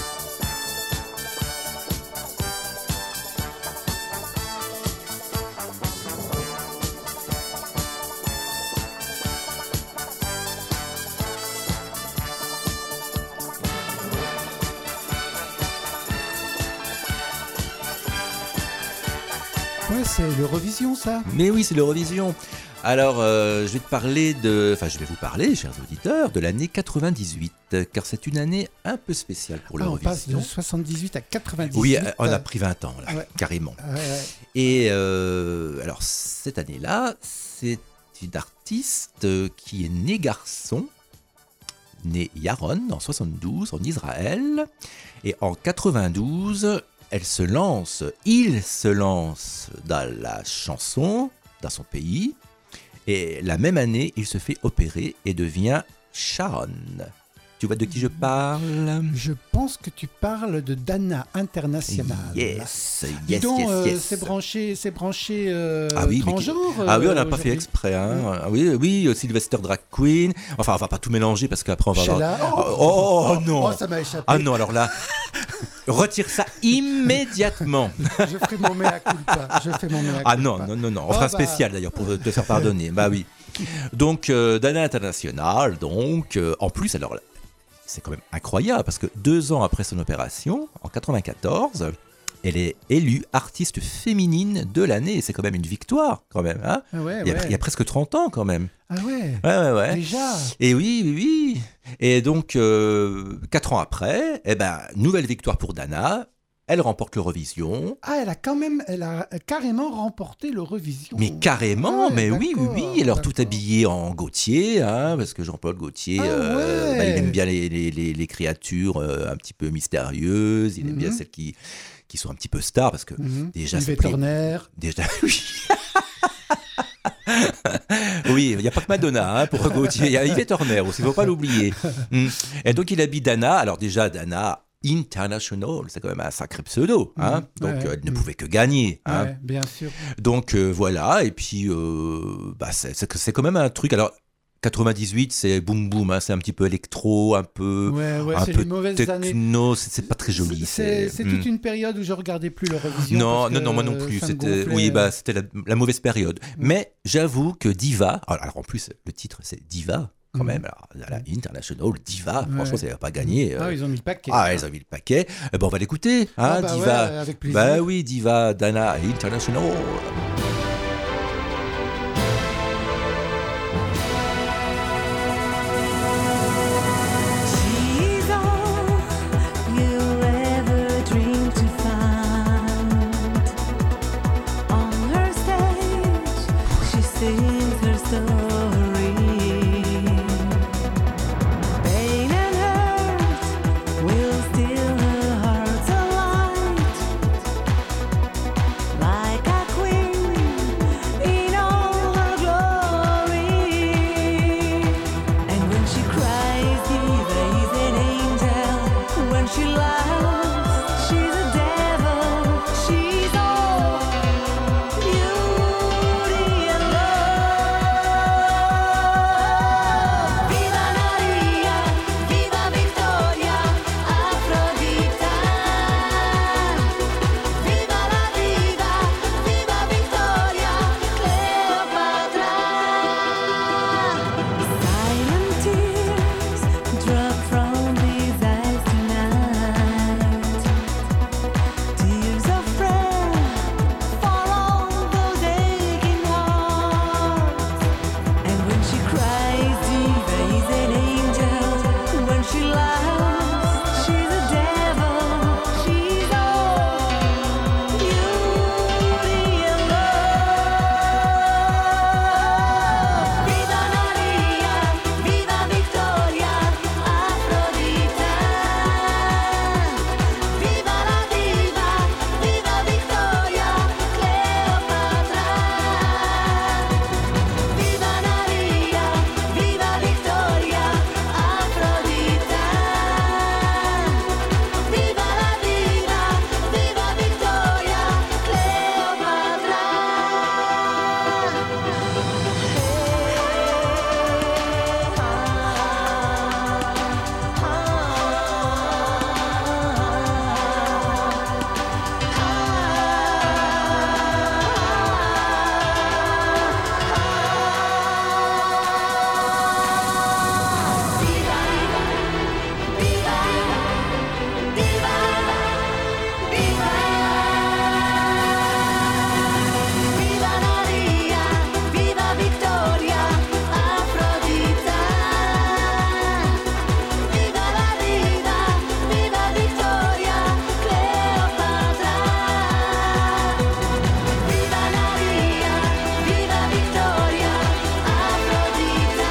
Ouais, c'est l'Eurovision, ça. Mais oui, c'est l'Eurovision. Alors, euh, je vais te parler de... Enfin, je vais vous parler, chers auditeurs, de l'année quatre-vingt-dix-huit, car c'est une année un peu spéciale pour Ah, on passe de l'Eurovision. soixante-dix-huit à quatre-vingt-dix-huit. Oui, on a pris vingt ans, là, Ouais. carrément. Ouais, ouais. Et euh, alors, cette année-là, c'est une artiste qui est née garçon, née Yaron en soixante-douze en Israël, et en quatre-vingt-douze, elle se lance, il se lance dans la chanson, dans son pays, et la même année, il se fait opérer et devient Sharon. Tu vois de qui je parle? Je pense que tu parles de Dana International. Yes, Dis yes, donc, yes, euh, yes. c'est branché, c'est branché euh, Ah oui, mais qui- transgenre. Ah oui, on n'a euh, pas fait aujourd'hui. exprès. Hein. Ah oui, oui, euh, Sylvester Drag Queen. Enfin, on va pas tout mélanger parce qu'après on va Sheila. avoir... Oh, oh, oh, non. Oh, ça m'a échappé. Ah non, alors là, retire ça immédiatement. Je ferai mon mea culpa. Je fais mon mea culpa. Ah non, non, non, non. On Oh, fera un bah. spécial d'ailleurs pour te faire pardonner. Bah oui. Donc, euh, Dana International, donc, euh, en plus, alors, c'est quand même incroyable parce que deux ans après son opération, en quatre-vingt-quatorze, elle est élue artiste féminine de l'année. C'est quand même une victoire, quand même. Hein, Ah ouais, il, y a, ouais. il y a presque trente ans, quand même. Ah ouais. Ouais, ouais, ouais. Déjà. Et oui, oui, oui. Et donc, euh, quatre ans après, eh ben, nouvelle victoire pour Dana. Elle remporte l'Eurovision. Ah, elle a quand même, elle a carrément remporté l'Eurovision. Mais carrément, Ouais, mais oui, oui, d'accord, oui. Alors tout d'accord. habillé en Gauthier, hein, parce que Jean-Paul Gaultier, Ah euh, ouais. bah, il aime bien les, les, les, les créatures euh, un petit peu mystérieuses. Il aime bien Mhm. celles qui, qui sont un petit peu stars, parce que Mhm. déjà, c'est Yvette plus- Horner. Déjà, oui. Oui, il n'y a pas que Madonna hein, pour Gauthier, il y a Yvette Horner aussi, il ne faut pas l'oublier. Mm. Et donc il habille Dana, alors déjà Dana International, c'est quand même un sacré pseudo, hein. Mm, donc ouais, euh, elle ne mm. pouvait que gagner. Hein. Ouais, bien sûr. Donc euh, voilà, et puis euh, bah, c'est, c'est, c'est quand même un truc, alors quatre-vingt-dix-huit c'est boum boum, hein, c'est un petit peu électro, un peu, Ouais, ouais, un c'est peu les mauvaises années. techno, c'est, c'est pas très joli. C'est, c'est mm. toute une période où je regardais plus l'Eurovision. Non, parce non, que non, moi non plus. ça me C'était, gonflait. oui, bah, c'était la, la mauvaise période. Mais j'avoue que Diva, alors, alors en plus, le titre c'est Diva, quand Mhm. même. Alors, la International Diva, Ouais. franchement, ça n'a pas gagné. Ah, euh. ils ont mis le paquet. Ah, ils ont mis le paquet. Eh ben, on va l'écouter, hein, Ah, bah Diva. ouais, avec plaisir. Bah oui, Diva, Dana International. She's all you ever dream to find. On her stage, she sings her story. Pain and hurt will steal her heart alight. Like a queen in all her glory. And when she cries, Diva is an angel. When she laughs, she's a devil. She's all beauty and love. Viva Maria, viva Victoria, Afrodita. Viva la diva, viva Victoria, Cleopatra. Silent tears drop from these eyes tonight. Tears of prayer fall on those aching hearts. And when she cries, Diva is an angel. When she laughs, she's a devil. She's all beauty and love. Viva Maria, viva Victoria, Afrodita. Viva la diva, viva Victoria, Cleopatra. Viva Maria, viva Victoria, Afrodita. Viva la diva, viva Victoria, Viva Maria, viva Victoria, Afrodita. Viva la diva, viva Victoria, Cleopatra. Viva Maria, viva Victoria, Afrodita.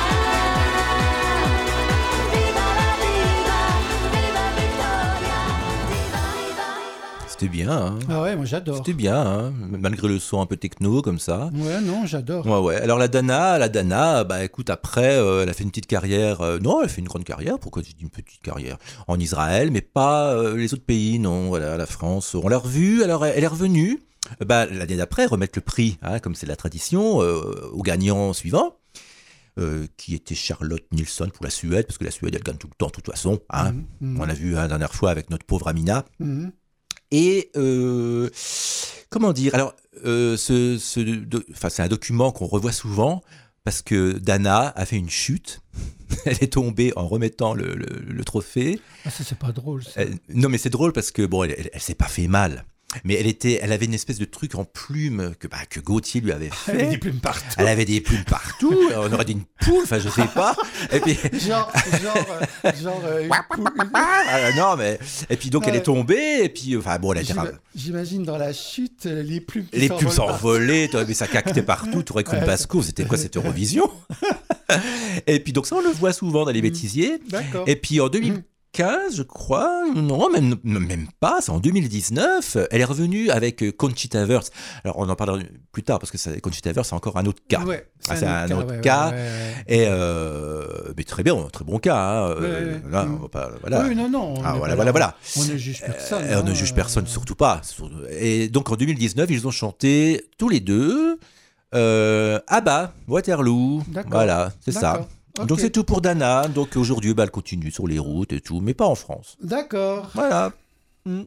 Viva la diva, viva Victoria, diva, diva. C'était bien, hein. Ah ouais, moi j'adore. C'était bien, hein, malgré le son un peu techno comme ça. Ouais, non, j'adore. Ouais, ouais. Alors la Dana, la Dana, bah écoute, après, euh, elle a fait une petite carrière. euh, non, elle a fait une grande carrière. Pourquoi je dis une petite carrière en Israël, mais pas euh, les autres pays, non. Voilà, la France, on l'a revue. Alors elle est revenue. Euh, Bah, l'année d'après, remettre le prix, hein, comme c'est la tradition, euh, au gagnant suivant. euh, qui était Charlotte Nilsson pour la Suède, parce que la Suède, elle gagne tout le temps, de toute façon. Hein. Mhm, mhm. On l'a vu hein, la dernière fois avec notre pauvre Amina. Mhm. Et euh, comment dire, alors, euh, ce, ce, de, enfin, c'est un document qu'on revoit souvent parce que Dana a fait une chute. Elle est tombée en remettant le, le, le trophée. Ah, ça, c'est pas drôle. Ça. Elle- non, mais c'est drôle parce que bon, elle, elle, elle s'est pas fait mal. Mais elle était, elle avait une espèce de truc en plume que, bah, que Gauthier lui avait fait. Elle avait des plumes partout. Elle avait des plumes partout. On aurait dit une poule, enfin je sais pas. Et puis Genre, genre, euh, genre. euh, une poule- une- ah, non mais et puis donc elle Ouais. est tombée et puis enfin bon elle a été J'ima- J'imagine dans la chute, euh, les plumes qui les pubs s'envolent partout. s'envolaient, toi, mais ça cactait partout, tu aurais cru une Ouais. basse-cour, c'était quoi cette Eurovision? Et puis donc ça on le voit souvent dans les bêtisiers. D'accord. Et puis en deux mille quinze, je crois, non, même, même pas, c'est en deux mille dix-neuf, elle est revenue avec euh, Conchita Wurst. Alors on en parlera plus tard parce que ça, Conchita Wurst c'est encore un autre cas. Ouais, Ah, c'est un autre ouais, ouais, cas. ouais, ouais. Et euh, mais très bien, très bon cas. Hein. Euh, Ouais, ouais. là, Mm. on va pas, voilà. Oui, non, non. on Ah, est voilà, pas voilà, là. voilà. On ne juge personne. Et on ne hein, juge euh, personne, surtout pas. Et donc en deux mille dix-neuf, ils ont chanté tous les deux euh, Abba, Waterloo. D'accord. Voilà, c'est ça. D'accord. Donc Ok. c'est tout pour Dana. Donc aujourd'hui, bah, elle continue sur les routes et tout, mais pas en France. D'accord. Voilà. Mm.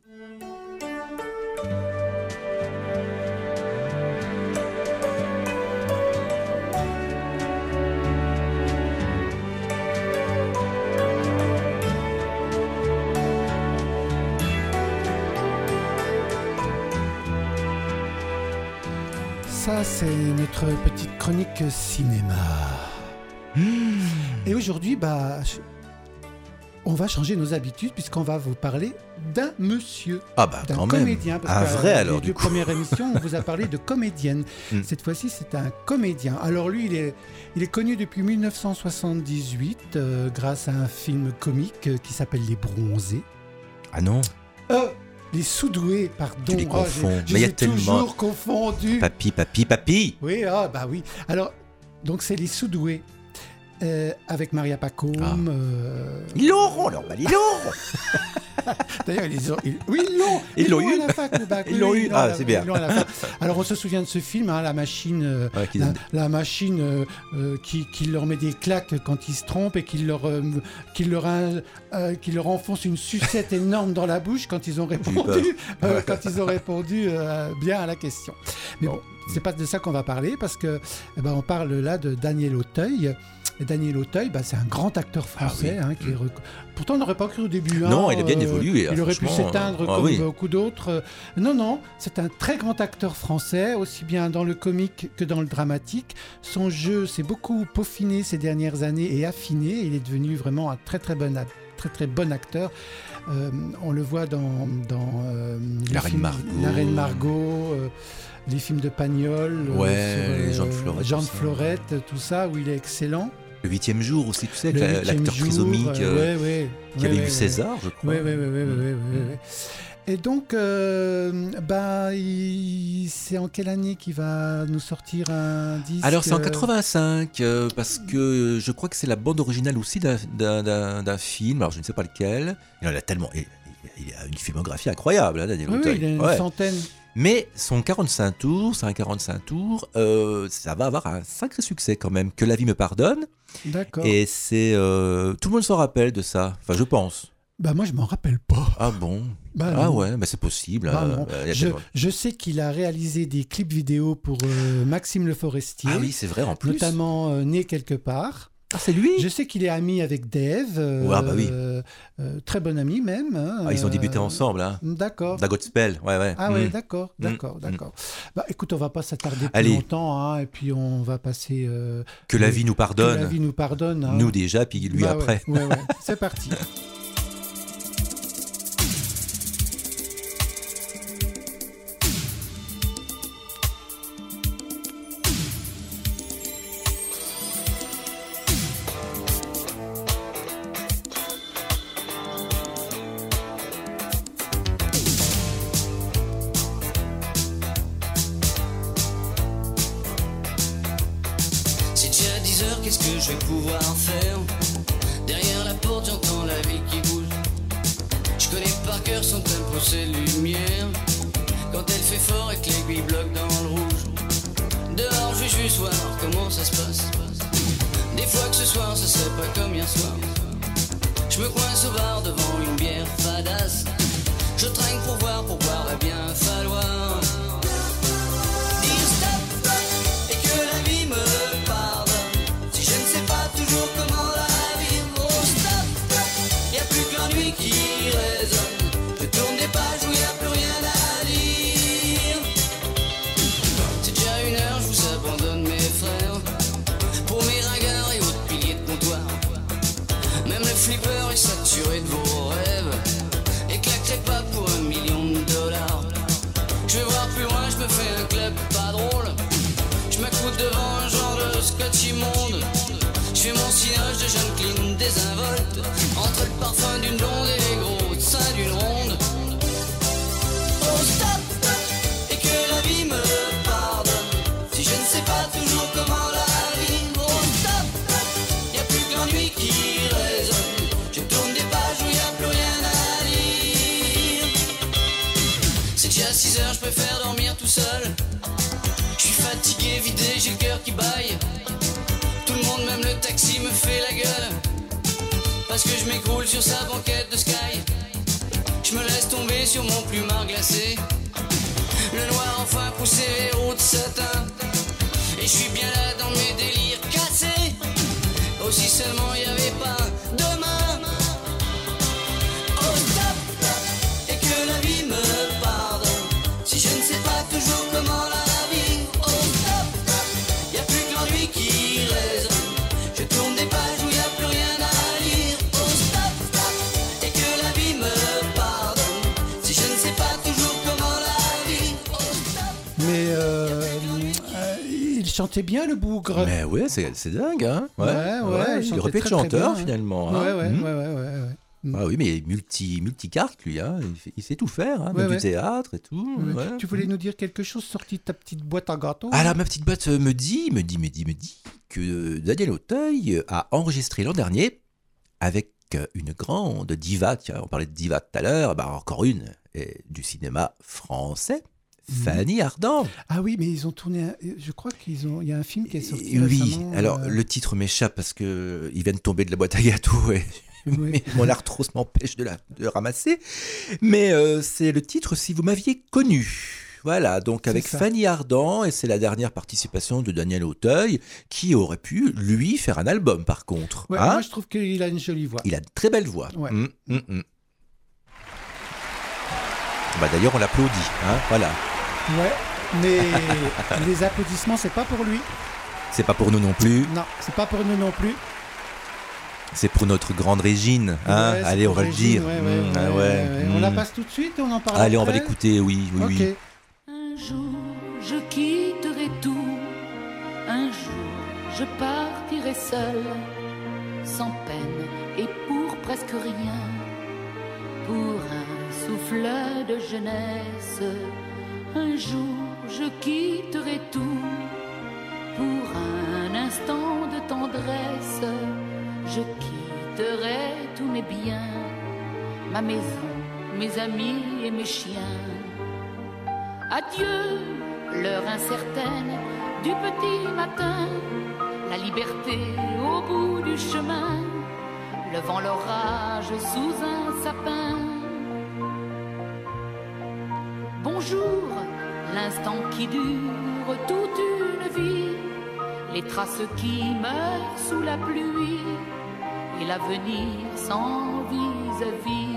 Ça, c'est notre petite chronique cinéma. Et aujourd'hui, bah, je- on va changer nos habitudes puisqu'on va vous parler d'un monsieur, Ah bah d'un quand même. comédien. Parce Un que, vrai euh, alors les du deux coup. premières émissions, on vous a parlé de comédienne. Mm. Cette fois-ci, c'est un comédien. Alors lui, il est, il est connu depuis mille neuf cent soixante-dix-huit euh, grâce à un film comique euh, qui s'appelle Les Bronzés. Ah non. Euh, les Sous-doués, pardon. Tu les Oh, confonds. j'ai- je Mais il y a les ai tellement- toujours confondus. Papy, papy, papy. Oui, ah bah oui. Alors, donc c'est les Sous-doués. Euh, avec Maria Pacôme. Ah. euh, Ils l'auront, leur balle, ils l'auront. D'ailleurs, ils ont, ils- oui, ils l'ont. Ils l'ont eu. à la fac, le bac. Ils Oui, l'ont oui, eu. ils l'ont Ah, à la- c'est bien. ils l'ont à la fac. Alors, on se souvient de ce film, hein, la machine, euh, Ouais, qu'ils la, ont- la machine euh, euh, qui, qui leur met des claques quand ils se trompent et qui leur, euh, qui leur, euh, euh, qui leur enfonce une sucette énorme dans la bouche quand ils ont répondu, euh, quand ils ont répondu euh, bien à la question. Mais bon, c'est pas de ça qu'on va parler parce que, eh ben, on parle là de Daniel Auteuil. Et Daniel Auteuil, bah, c'est un grand acteur français. Ah oui. hein, qui est rec- Pourtant, on n'aurait pas cru au début. hein, Non, il a bien euh, évolué, Il aurait pu franchement, s'éteindre euh, ah comme oui. beaucoup d'autres. Euh, Non, non, c'est un très grand acteur français, aussi bien dans le comique que dans le dramatique. Son jeu s'est beaucoup peaufiné ces dernières années et affiné. Il est devenu vraiment un très très bon, a- très, très bon acteur. Euh, on le voit dans, dans euh, les La Reine films- Margot. La Reine Margot, euh, les films de Pagnol, euh, Ouais, les Jean de Florette, Jean de tout ça. Florette, tout ça, où il est excellent. Le huitième jour aussi, tu sais, Le avec la- huitième l'acteur jour, trisomique euh, euh, ouais, ouais, qui ouais, avait ouais, eu César, je crois. oui, oui, oui, oui, oui, oui, oui, oui. Et donc, euh, bah, il- c'est en quelle année qu'il va nous sortir un disque Alors c'est en euh, quatre-vingt-cinq, euh, parce que je crois que c'est la bande originale aussi d'un- d'un d'un- d'un film, alors je ne sais pas lequel. Il en a tellement... Il, il a une filmographie incroyable, hein, Daniel Oui, oui, Auteuil. il a une Ouais. centaine. Mais son quarante-cinq tours, c'est un quarante-cinq tours, euh, ça va avoir un sacré succès quand même. Que la vie me pardonne. D'accord. Et c'est... euh, tout le monde s'en rappelle de ça, enfin je pense. Bah, moi, je m'en rappelle pas. Ah bon Bah, Ah non. ouais, bah c'est possible. Bah, hein, non. euh, il y a je, tellement- je sais qu'il a réalisé des clips vidéo pour euh, Maxime Le Forestier, Ah oui, c'est vrai en plus. notamment euh, Né quelque part. Ah, c'est lui Je sais qu'il est ami avec Dave, euh, Ouais, ah bah oui. euh, euh, très bon ami même. hein, Ah, ils ont débuté euh, ensemble, hein. D'accord. Da Godspell, ouais, ouais. Ah Mm. ouais, d'accord, Mm. d'accord, Mm. d'accord. Bah écoute, on va pas s'attarder plus Allez. longtemps, hein, et puis on va passer. euh, Que la euh, vie nous que pardonne. la vie nous pardonne. hein. Nous déjà, puis lui Bah après. Ouais, ouais, ouais. C'est parti. C'est déjà dix heures, qu'est-ce que je vais pouvoir faire? Derrière la porte, j'entends la vie qui bouge. Je connais par cœur son tempo, ses lumières. Quand elle fait fort et que l'aiguille bloque dans le rouge. Dehors, je vais juste voir comment ça se passe. Des Des fois que ce soir, ce serait pas comme hier soir. Je me coince au bar devant une bière fadasse. Je trinque pour voir, pour boire va bien falloir dire stop et que la vie me pardonne. Si je ne sais pas toujours comment la vivre, oh stop, y a plus que l'ennui qui résonne. Je tourne des pages où y a plus rien à lire. C'est déjà une heure, je vous abandonne mes frères. Pour mes ringards et autres piliers de comptoir. Même le flipper est saturé de vos rêves. Et claquerait pas pour un million de dollars. Je vais voir plus loin, je me fais un club pas drôle. Je m'accoute devant un genre de scotch immonde. Je fais mon cinoche de Jeanne Clean désinvolte. Entre le parfum d'une blonde et les gros seins d'une ronde. Oh stop, et que la vie me pardonne. Si je ne sais pas toujours comment la vivre. Oh stop, y a plus que l'ennui qui résonne. Je tourne des pages où y a plus rien à lire. C'est déjà six heures, je préfère dormir tout seul. Je suis fatigué, vidé, j'ai le cœur qui baille. Tout le monde, même le taxi, me fait la gueule. Parce que je m'écroule sur sa banquette de Sky. Je me laisse tomber sur mon plumard glacé. Le noir enfin poussé vers haut de satin. Et je suis bien là dans mes délires cassés. Oh si seulement y avait pas demain. Oh stop, et que la vie me pardonne. Si je ne sais pas toujours comment la vivre. Oh stop, y a plus que l'ennui qui résonne. Je tourne des pages où y a plus rien à lire. Oh stop, et que la vie me pardonne. Si je ne sais pas toujours comment la vivre. Oh stop. Mais euh, euh, il chantait bien le bougre. Mais ouais, c'est, c'est dingue, hein. Ouais, ouais, il il aurait chantait pu être très, très chanteur, bien, hein. finalement. Ouais, hein. ouais, Mhm. ouais, ouais, ouais, ouais. Ah oui, mais multi, multicarte, lui, hein. il, fait- il sait tout faire, hein. Ouais, même ouais. du théâtre et tout. Ouais. ouais. Tu voulais nous dire quelque chose sorti de ta petite boîte à gâteaux? Alors, ma petite boîte me dit, me dit, me dit, me dit que Daniel Auteuil a enregistré l'an dernier avec une grande diva, tiens, on parlait de diva tout à l'heure, bah encore une, et du cinéma français, Fanny Ardant. Ah oui, mais ils ont tourné. un- Je crois qu'ils ont. Il y a un film qui est sorti. Oui, récemment, alors euh, le titre m'échappe parce que il vient de tomber de la boîte à gâteaux et Oui. mais mon arthrose m'empêche de la de ramasser. Mais euh, c'est le titre Si vous m'aviez connu. Voilà, donc C'est avec ça. Fanny Ardant, et c'est la dernière participation de Daniel Auteuil, qui aurait pu, lui, faire un album par contre. Ouais, Hein moi, je trouve qu'il a une jolie voix. Il a une très belle voix. Ouais. Hum, hum, hum. Bah, d'ailleurs, on l'applaudit. Hein, voilà. Ouais, mais les applaudissements, c'est pas pour lui. C'est pas pour nous non plus, Non, c'est pas pour nous non plus. c'est pour notre grande Régine. Hein. Ouais, c'est Allez, on pour va le Régine, dire. ouais, Hum, ouais, ah ouais, ouais, ouais. On la hum. passe tout de suite et on en parle Allez, on va après. l'écouter, oui, oui, Ok. oui. Un jour, je quitterai tout. Un jour, je partirai seul, sans peine et pour presque rien. Pour un souffle de jeunesse. Un jour, je quitterai tout. Pour un instant de tendresse, je quitterai tous mes biens, ma maison, mes amis et mes chiens. Adieu, l'heure incertaine du petit matin, la liberté au bout du chemin, le vent, l'orage sous un sapin. Bonjour, l'instant qui dure toute une vie, les traces qui meurent sous la pluie et l'avenir sans vis-à-vis.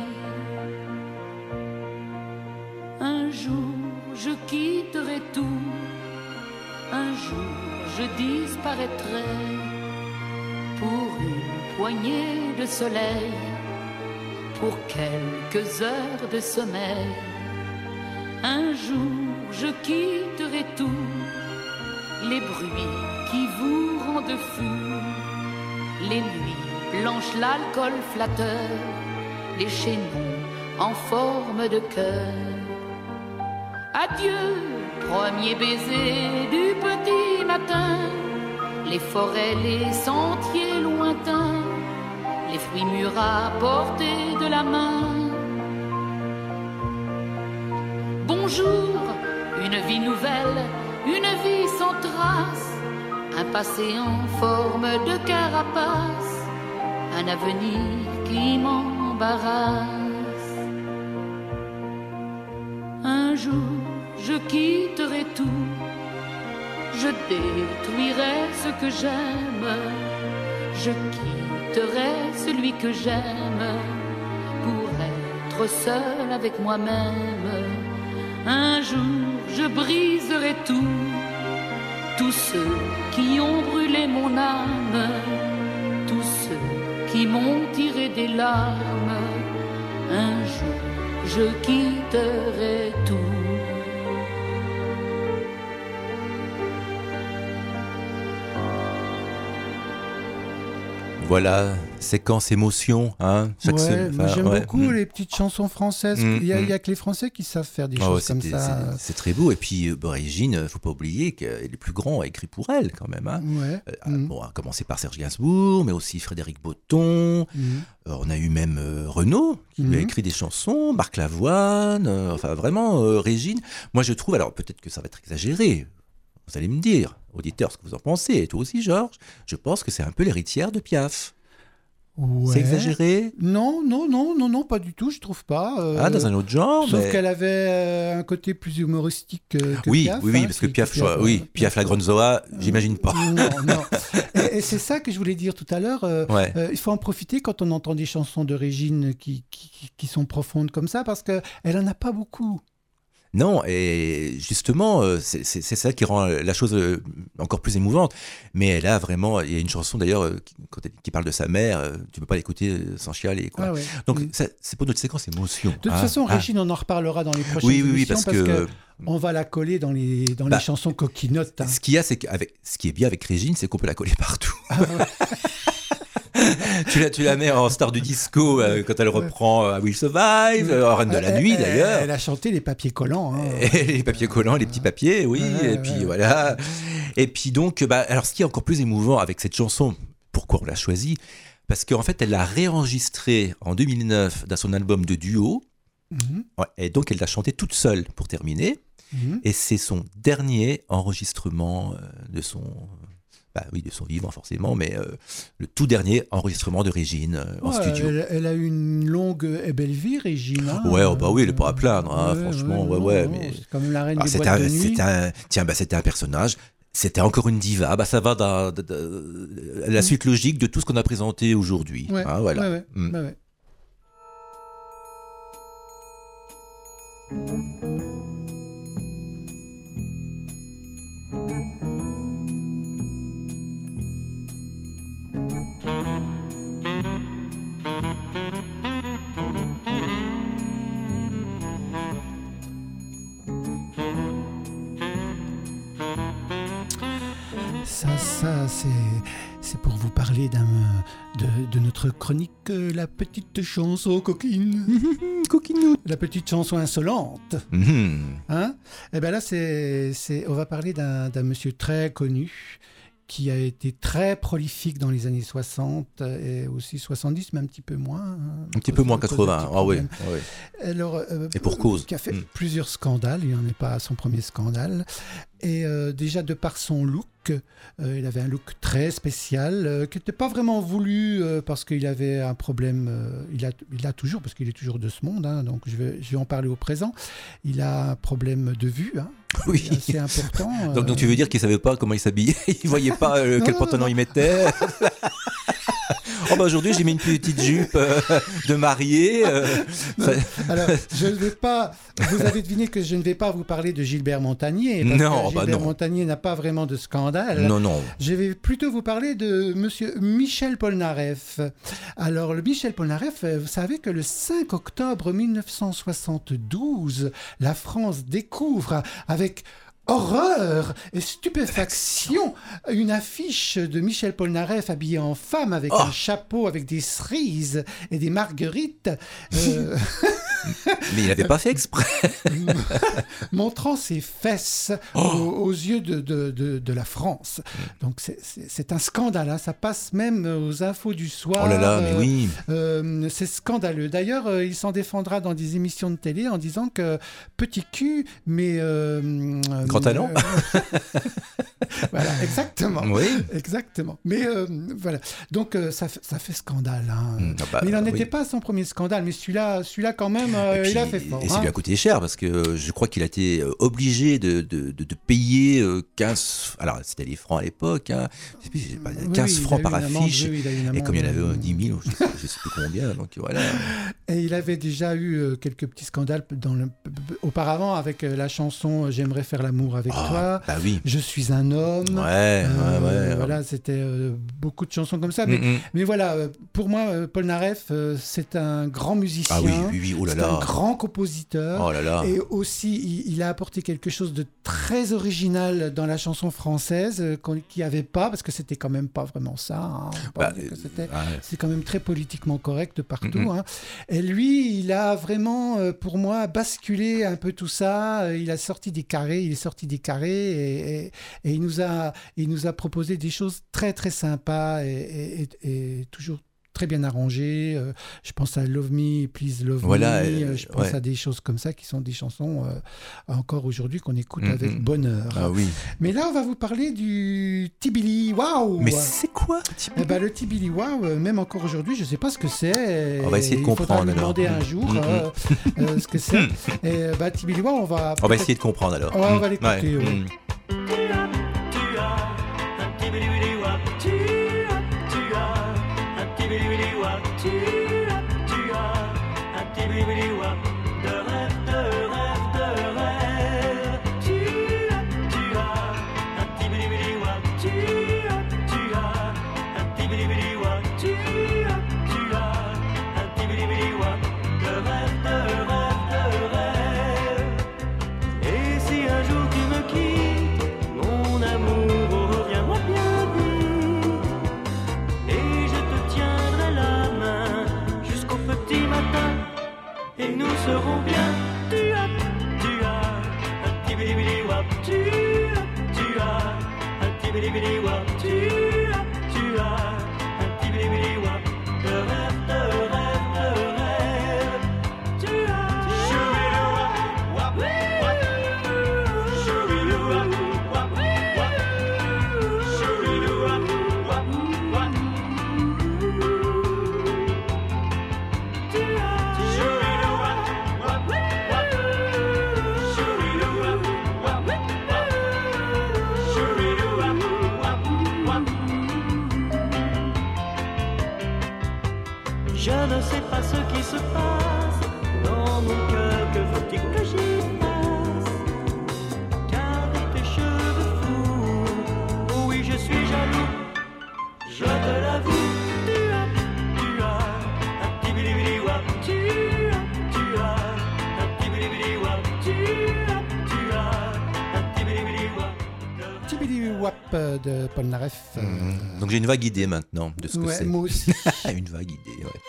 Un jour, je quitterai tout. Un jour, je disparaîtrai pour une poignée de soleil, pour quelques heures de sommeil. Un jour, je quitterai tout, les bruits qui vous rendent fou, les nuits blanches, l'alcool flatteur, les chaînons en forme de cœur. Adieu, premier baiser du petit matin, les forêts, les sentiers lointains, les fruits mûrs à portée de la main. Bonjour, une vie nouvelle, une vie sans trace, un passé en forme de carapace, un avenir qui m'embarrasse. Un jour, je quitterai tout, je détruirai ce que j'aime, je quitterai celui que j'aime pour être seul avec moi-même. Un jour, je briserai tout, tous ceux qui ont brûlé mon âme, tous ceux qui m'ont tiré des larmes. Un jour, je quitterai tout. Voilà, séquence émotion, hein. Chaque Ouais, seul- moi enfin, j'aime ouais. beaucoup Mm. les petites chansons françaises. Mm, Il n'y a, mm. il y a que les Français qui savent faire des Ah ouais, choses comme c'était- ça. c'est- C'est très beau. Et puis, euh, bah, Régine, euh, faut pas oublier que les plus grands ont écrit pour elle, quand même. Hein. Ouais. Euh, Mm. Bon, à commencer par Serge Gainsbourg, mais aussi Frédéric Botton. Mm. Euh, on a eu même euh, Renaud, qui lui a Mhm. écrit des chansons, Marc Lavoine, euh, enfin vraiment, euh, Régine. Moi, je trouve, alors peut-être que ça va être exagéré, vous allez me dire, auditeurs, ce que vous en pensez, et toi aussi, Georges, je pense que c'est un peu l'héritière de Piaf. Ouais. C'est exagéré? Non, non, non, non, non, pas du tout, je trouve pas. euh, Ah, dans un autre genre, Sauf mais- qu'elle avait euh, un côté plus humoristique euh, que Oui, Piaf. oui, oui, hein, parce que qui- Piaf, qui- je vois- oui, Piaf la Grande Zoa, j'imagine pas. Non, non. Et, et c'est ça que je voulais dire tout à l'heure. euh, Ouais. euh, il faut en profiter quand on entend des chansons de Régine qui, qui, qui sont profondes comme ça, parce qu'elle en a pas beaucoup. Non, et justement, euh, c'est c'est- c'est ça qui rend la chose euh, encore plus émouvante. Mais elle a vraiment, il y a une chanson d'ailleurs euh, qui, quand elle- qui parle de sa mère, euh, tu peux pas l'écouter euh, sans chialer, quoi. Ah ouais. Donc Mm. ça, c'est pour notre séquence émotion. De toute hein. façon, Ah. Régine, on en reparlera dans les prochaines Oui, oui, oui, émissions parce parce, que- que, on va la coller dans les, dans Bah, les chansons coquinottes. hein. Ce qu'il y a, c'est qu'avec, ce qui est bien avec Régine, c'est qu'on peut la coller partout. Ah tu, la, tu la mets en star du disco euh, quand elle reprend euh, I Will Survive, euh, Reine de la Elle- nuit elle- d'ailleurs. Elle a chanté les papiers collants. hein. Et les papiers collants, les petits papiers, oui, Ouais, et puis ouais. voilà. Et puis donc, bah, alors ce qui est encore plus émouvant avec cette chanson, pourquoi on l'a choisie? Parce qu'en fait, elle l'a réenregistrée en deux mille neuf dans son album de duo, Mhm, ouais, et donc elle l'a chantée toute seule pour terminer, mhm. et c'est son dernier enregistrement euh, de son... Bah oui, de son vivant forcément, mais euh, le tout dernier enregistrement de Régine euh, en Ouais, studio. Elle, elle a eu une longue et belle vie, Régine. hein. Ouais, oh bah oui, elle est pas à plaindre, hein, Ouais, franchement, ouais, non, ouais, non, mais- c'est quand même la reine Ah, des c'était boîtes un, de nuit. c'était un- tiens, bah, c'était un personnage. C'était encore une diva. Bah, ça va dans, dans- dans la suite logique de tout ce qu'on a présenté aujourd'hui. Ouais, hein, voilà. ouais, ouais, Mm. ouais, ouais. Ça, ça, c'est, c'est pour vous parler d'un, de, de notre chronique euh, La petite chanson coquine. Coquinoute. La petite chanson insolente. Mhm. Hein? Et ben là, c'est, c'est, on va parler d'un, d'un monsieur très connu qui a été très prolifique dans les années soixante et aussi soixante-dix, mais un petit peu moins. hein, Un petit à peu cause- moins à cause de quatre-vingts. petits Ah oui. problèmes. Alors, euh, Et pour cause. Qui a fait Mm. plusieurs scandales, il n'en est pas à son premier scandale. Et euh, déjà, de par son look, euh, il avait un look très spécial, euh, qui n'était pas vraiment voulu euh, parce qu'il avait un problème, euh, il, a, il a toujours, parce qu'il est toujours de ce monde, hein, donc je vais, je vais en parler au présent, il a un problème de vue, hein, Oui. c'est assez important. Donc, donc tu veux dire qu'il savait pas comment il s'habillait, il voyait pas euh, Non, quel non, pantalon non. il mettait. Oh bah aujourd'hui j'ai mis une petite jupe euh, de mariée. euh, ça- Alors, je ne vais pas. Vous avez deviné que je ne vais pas vous parler de Gilbert Montagnier. Parce Non, que bah Gilbert non. Montagnier n'a pas vraiment de scandale. Non, non. Je vais plutôt vous parler de monsieur Michel Polnareff. Alors, le Michel Polnareff, euh, vous savez que le cinq octobre mille neuf cent soixante-douze, la France découvre avec horreur et stupéfaction une affiche de Michel Polnareff habillé en femme avec Oh. un chapeau avec des cerises et des marguerites. euh, Mais il n'avait pas fait exprès. montrant ses fesses Oh. aux, aux yeux de, de, de, de la France. Donc c'est- c'est c'est un scandale, hein. Ça passe même aux infos du soir. Oh là là, mais Euh, oui. euh, c'est scandaleux. D'ailleurs, euh, il s'en défendra dans des émissions de télé en disant que petit cul, mais... euh, Grand talent. euh, Voilà, exactement. Oui. Exactement. Mais euh, voilà. Donc euh, ça, fait- ça fait scandale. Hein. Mm, ah bah, mais il n'en oui. était pas à son premier scandale. Mais celui-là, celui-là quand même, euh, Et puis- il a fait fort. Et ça hein. lui a coûté cher parce que euh, je crois qu'il a été euh, obligé de, de, de, de payer euh, quinze. Alors c'était les francs à l'époque, hein, je sais plus, je sais pas, Oui, quinze oui, il francs a eu par une amende, affiche. oui, oui, il a eu une Et comme il y en avait amende, euh, dix mille, je sais, je sais plus combien, donc voilà. Et il avait déjà eu euh, quelques petits scandales dans le... auparavant avec euh, la chanson euh, J'aimerais faire l'amour avec Ah, toi. bah oui. Je suis un homme. Ouais, Euh, ouais, ouais. Voilà, c'était euh, beaucoup de chansons comme ça. Mais, Mm, mm. mais voilà, euh, pour moi, euh, Paul Naref, euh, c'est un grand musicien. Ah oui, oui, oui, oh là c'est là. un grand compositeur. Oh là là. Et aussi, il, il a apporté quelque chose de très original dans la chanson française euh, qu'on- qu'il n'y avait pas, parce que c'était quand même pas vraiment ça. hein. On Bah, parlait que c'était- ouais. C'est quand même très politiquement correct partout. Mhm. hein. Et lui, il a vraiment, euh, pour moi, basculé un peu tout ça. Euh, Il a sorti des carrés, il est sorti des carrés et, et- et il, nous a, il nous a proposé des choses très très sympas et, et- et- et toujours très bien arrangées. Euh, je pense à Love Me, Please Love Voilà, Me. euh, Euh, je pense ouais. à des choses comme ça qui sont des chansons euh, encore aujourd'hui qu'on écoute Mhm. avec bonheur. Ah oui. Mais là, on va vous parler du Tibili Wow. Mais c'est quoi Eh ben, le Tibili Wow, euh, même encore aujourd'hui, je ne sais pas ce que c'est. On va essayer de Il faudra comprendre, lui alors. demander un jour Mm, mm. euh, euh, ce que c'est. Et euh, bah, Tibili Wow, on va. On va essayer de comprendre alors. Ouais, on va Mm. l'écouter, ouais. Mm. Tu as un petit bili-bili-wap, tu as, tu as un petit bili-bili-wap, tu as, tu as un petit bili-bili-wap, de rêve, de rêve, de rêve. Tu as, tu as un petit bili-bili-wap, tu as, tu as un petit bili-bili-wap, tu as, tu as un petit bili-bili-wap, de rêve, de rêve, de rêve. Et si un jour tu me quittes, mon amour, reviens-moi bien vite. Et je te tiendrai la main jusqu'au petit matin. Et nous serons bien. Tu as, tu as un petit bili-bili-wap. Tu as, tu as un petit bili-bili-wap. Tu as, tu as un petit bili-bili-wap. De rêve, de rêve, de rêve. Tu as, Choubilou-wap, wap, wap. Choubilou-wap, wap, wap. Choubilou-wap, wap, wap. Tu as, Choubilou-wap, wap, wap. Choubilou-wap, wap, wap. Choubilou-wap, wap, wap. Je ne sais pas ce qui se passe dans mon cœur, que faut-il que j'y fasse? Car tes cheveux fous, oui je suis jaloux, je te l'avoue. Tu as, tu as un petit bili-bili-wap, tu as, tu as un petit bili-bili-wap, tu as, tu as un petit bili-bili-wap. Tibili Wap euh, de Paul Naref. euh, Mm. Donc j'ai une vague idée maintenant de ce que ouais, c'est. moi aussi. Une vague idée, ouais.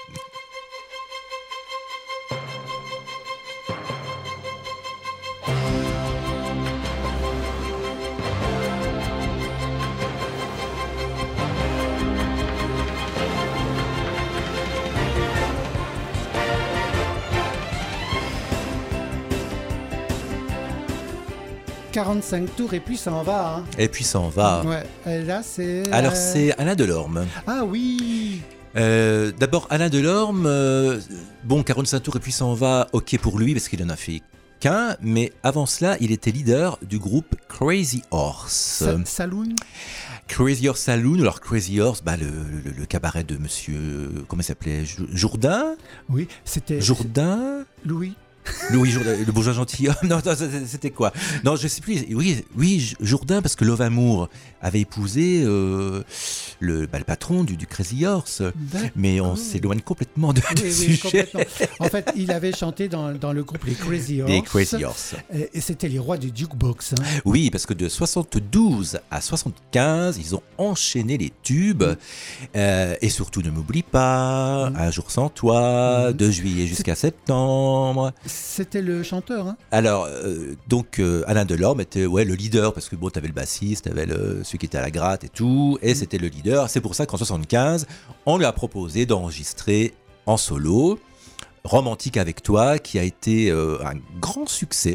quarante-cinq tours et puis ça en va. Hein. Et puis ça en va. Ouais. Et là, c'est. Alors euh, c'est Alain Delorme. Ah oui. Euh, D'abord Alain Delorme, euh, bon quarante-cinq tours et puis ça en va, ok pour lui parce qu'il en a fait qu'un, mais avant cela il était leader du groupe Crazy Horse. Sa- Saloon. Crazy Horse Saloon, alors Crazy Horse, bah, le, le- le cabaret de monsieur, comment il s'appelait, Jou- Jourdain Oui, c'était. Jourdain Louis. Louis Jourdain, le bourgeois gentilhomme. Non, non, c'était quoi? Non, je sais plus. Oui, oui, Jourdain, parce que Love Amour avait épousé euh, le, bah, le patron du, du Crazy Horse. D'accord. Mais on s'éloigne complètement de, Oui, du oui, sujet. complètement. En fait, il avait chanté dans, dans le groupe Les Crazy Horse. Des Crazy Horse. Et, et c'était les rois du jukebox. hein. Oui, parce que de soixante-douze à soixante-quinze, ils ont enchaîné les tubes. Euh, et surtout, ne m'oublie pas, Mm. Un jour sans toi, Mm. de juillet jusqu'à septembre. C'était le chanteur. Hein. Alors, euh, donc, euh, Alain Delorme était ouais, le leader, parce que bon, t'avais le bassiste, t'avais le, celui qui était à la gratte et tout, et c'était le leader. C'est pour ça qu'en soixante-quinze, on lui a proposé d'enregistrer en solo Romantique avec toi, qui a été euh, un grand succès.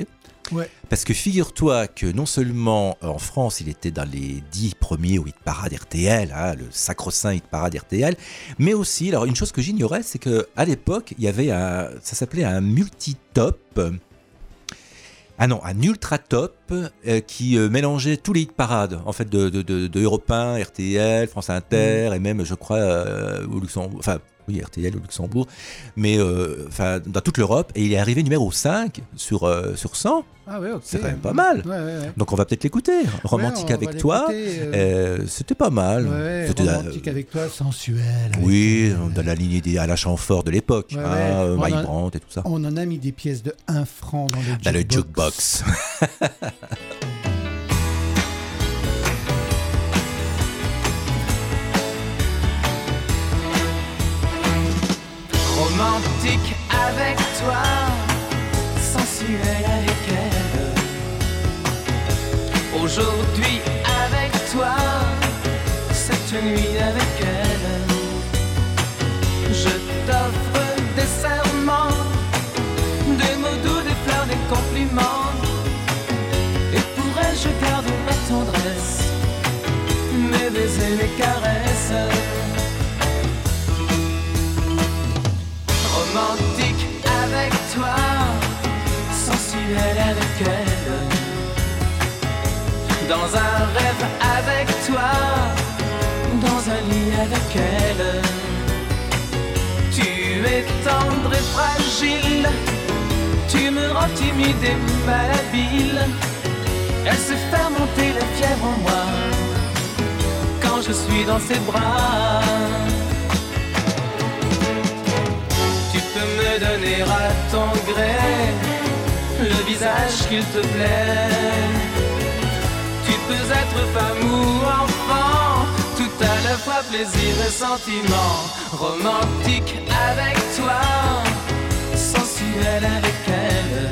Ouais. Parce que figure-toi que non seulement en France, il était dans les dix premiers au hit parade R T L, hein, le sacro-saint hit parade R T L, mais aussi, alors une chose que j'ignorais, c'est qu'à l'époque, il y avait un, ça s'appelait un multi-top. Ah non, un ultra top euh, qui euh, mélangeait tous les hit parades en fait de, de, de, de Europe un, R T L, France Inter mmh. et même je crois euh, au Luxembourg, enfin oui R T L au Luxembourg, mais euh, enfin dans toute l'Europe, et il est arrivé numéro cinq sur euh, sur cent. Ah ouais, ok. C'est quand même pas mal. Ouais, ouais, ouais. Donc on va peut-être l'écouter. Romantique ouais, avec toi, euh... euh, c'était pas mal. Ouais, c'était romantique la... avec toi, sensuel. Oui, avec... dans la lignée des Alain Chamfort de l'époque, ouais, hein, ouais. Mike a... Brandt et tout ça. On en a mis des pièces de un franc dans le jukebox. Dans le jukebox. Romantique avec toi, sensuel avec elle. Aujourd'hui avec toi, cette nuit avec elle. Je t'offre des serments, des mots doux, des fleurs, des compliments. Et pour elle je garde ma tendresse, mes baisers, mes caresses. Romantique avec toi, sensuel avec elle. Dans un rêve avec toi, dans un lit avec elle. Tu es tendre et fragile, tu me rends timide et malhabile. Elle se fait monter la fièvre en moi, quand je suis dans ses bras. Me donner à ton gré le visage qu'il te plaît. Tu peux être femme ou enfant, tout à la fois plaisir et sentiment. Romantique avec toi, sensuel avec elle.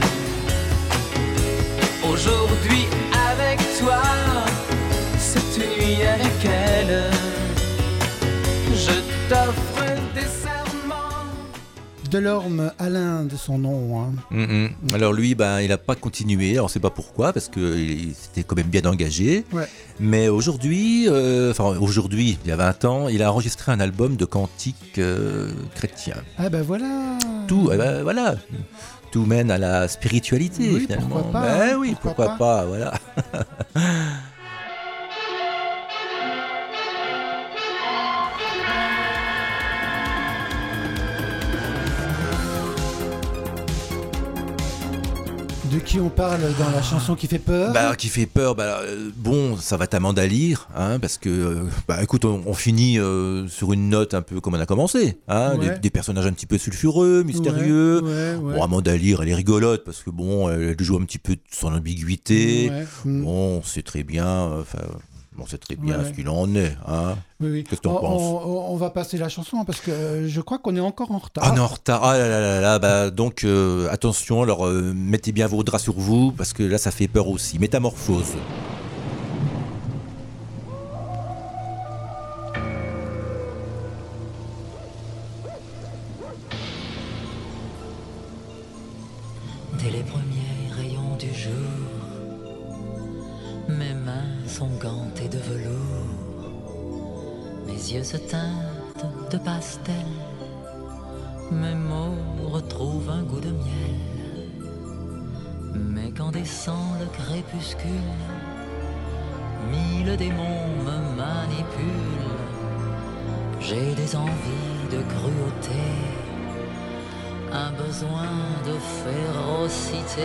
Aujourd'hui avec toi, cette nuit avec elle. Je t'offre des Delorme, Alain de son nom. Hein. Mm-hmm. Alors lui, ben, il n'a pas continué, on ne sait pas pourquoi, parce qu'il s'était quand même bien engagé. Ouais. Mais aujourd'hui, euh, enfin aujourd'hui, il y a vingt ans, il a enregistré un album de cantiques euh, chrétiens. Ah ben voilà. Tout, eh ben, voilà. Tout mène à la spiritualité, oui, finalement. Pourquoi pas, ben hein, oui, pourquoi, pourquoi pas, pas voilà. De qui on parle dans la chanson qui fait peur? Bah, qui fait peur, bah, euh, bon, ça va t'amender à lire, hein, parce que, euh, bah, écoute, on, on finit euh, sur une note un peu comme on a commencé, hein, ouais. des, des personnages un petit peu sulfureux, mystérieux. Ouais, ouais, ouais. Bon, Amanda Lear, elle est rigolote, parce que bon, elle joue un petit peu de son ambiguïté. Ouais. Mm. Bon, c'est très bien, enfin, bon, c'est très bien ouais. ce qu'il en est, hein. Oui, oui. Qu'est-ce que t'en on, penses? on, on va passer la chanson parce que je crois qu'on est encore en retard. Ah, on est en retard. Ah là là là là. Bah, donc, euh, attention, alors euh, mettez bien vos draps sur vous, parce que là, ça fait peur aussi. Métamorphose. Dès les premiers rayons du jour, mes mains sont gantées de velours. Mes yeux se teintent de pastel, mes mots retrouvent un goût de miel. Mais quand descend le crépuscule, mille démons me manipulent. J'ai des envies de cruauté, un besoin de férocité.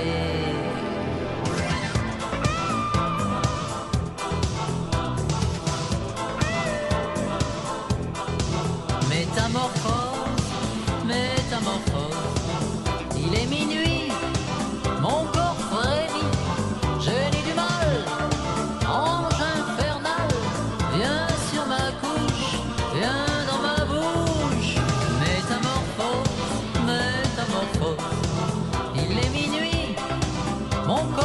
Métamorphose, métamorphose, il est minuit, mon corps frémit, j'ai du mal, ange infernal, viens sur ma couche, viens dans ma bouche. Métamorphose, métamorphose, il est minuit, mon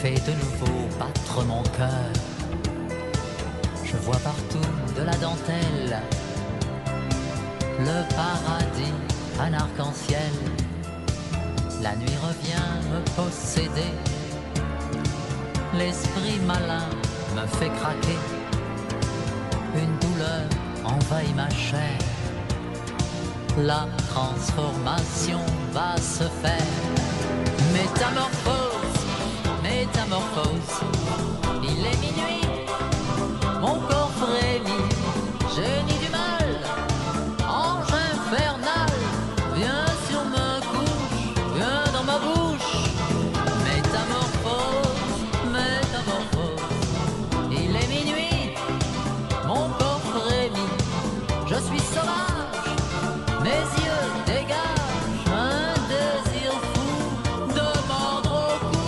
fait de nouveau battre mon cœur. Je vois partout de la dentelle, le paradis, un arc-en-ciel. La nuit revient me posséder, l'esprit malin me fait craquer. Une douleur envahit ma chair, la transformation va se faire. Métamorphose, métamorphose, il est minuit, mon corps frémit, génie du mal, ange infernal, viens sur ma couche, viens dans ma bouche. Métamorphose, métamorphose, il est minuit, mon corps frémit, je suis sauvage, mes yeux dégagent un désir fou de mordre au cou.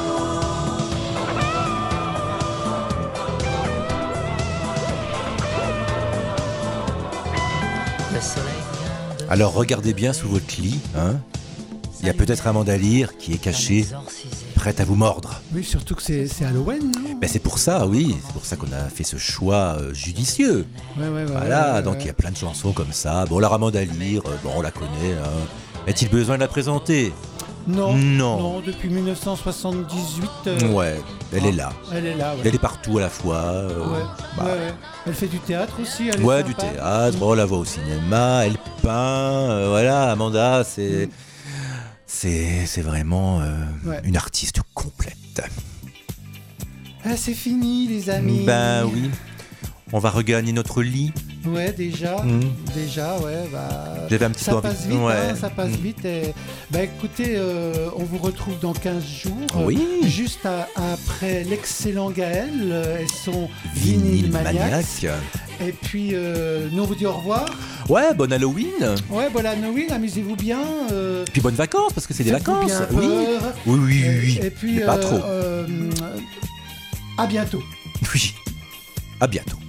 Le soleil vient de Alors regardez bien sous votre lit, hein. Il y a peut-être Amanda Lear qui est cachée, prête à vous mordre. Oui, surtout que c'est c'est Halloween, non? Ben c'est pour ça, oui, c'est pour ça qu'on a fait ce choix euh, judicieux. Ouais, ouais, ouais. Voilà, ouais, donc ouais. il y a plein de chansons comme ça. Bon, la Amanda Lear, euh, bon, on la connaît. Hein. Est-il besoin de la présenter? Non, Non. non, depuis mille neuf cent soixante-dix-huit. euh, Ouais, elle ah, est là. Elle est là, ouais. Elle est partout à la fois. euh, Ouais, bah, ouais, ouais. Elle fait du théâtre aussi. Elle est ouais, du sympa. théâtre, on la voit au cinéma, elle peint. euh, voilà, Amanda, c'est. C'est, c'est vraiment euh, Ouais. une artiste complète. Ah, c'est fini, les amis. Ben oui. On va regagner notre lit. Ouais, déjà, Mm. déjà, ouais, bah. J'avais un petit ça peu envie- passe vite, ouais. hein, ça passe Mm. vite. Et, bah écoutez, euh, on vous retrouve dans quinze jours. euh, Oui. Juste à- après l'excellent Gaël euh, et son Vinyle vinyle maniaque. maniaque. Et puis, euh, nous on vous dit au revoir. Ouais, bon Halloween. Ouais, bon Halloween, amusez-vous bien. euh, Puis bonnes vacances, parce que c'est des faites-vous vacances. bien Oui. peur. Oui, oui, oui, oui. Et, et puis, Mais pas euh, trop. euh, à bientôt. Oui. À bientôt.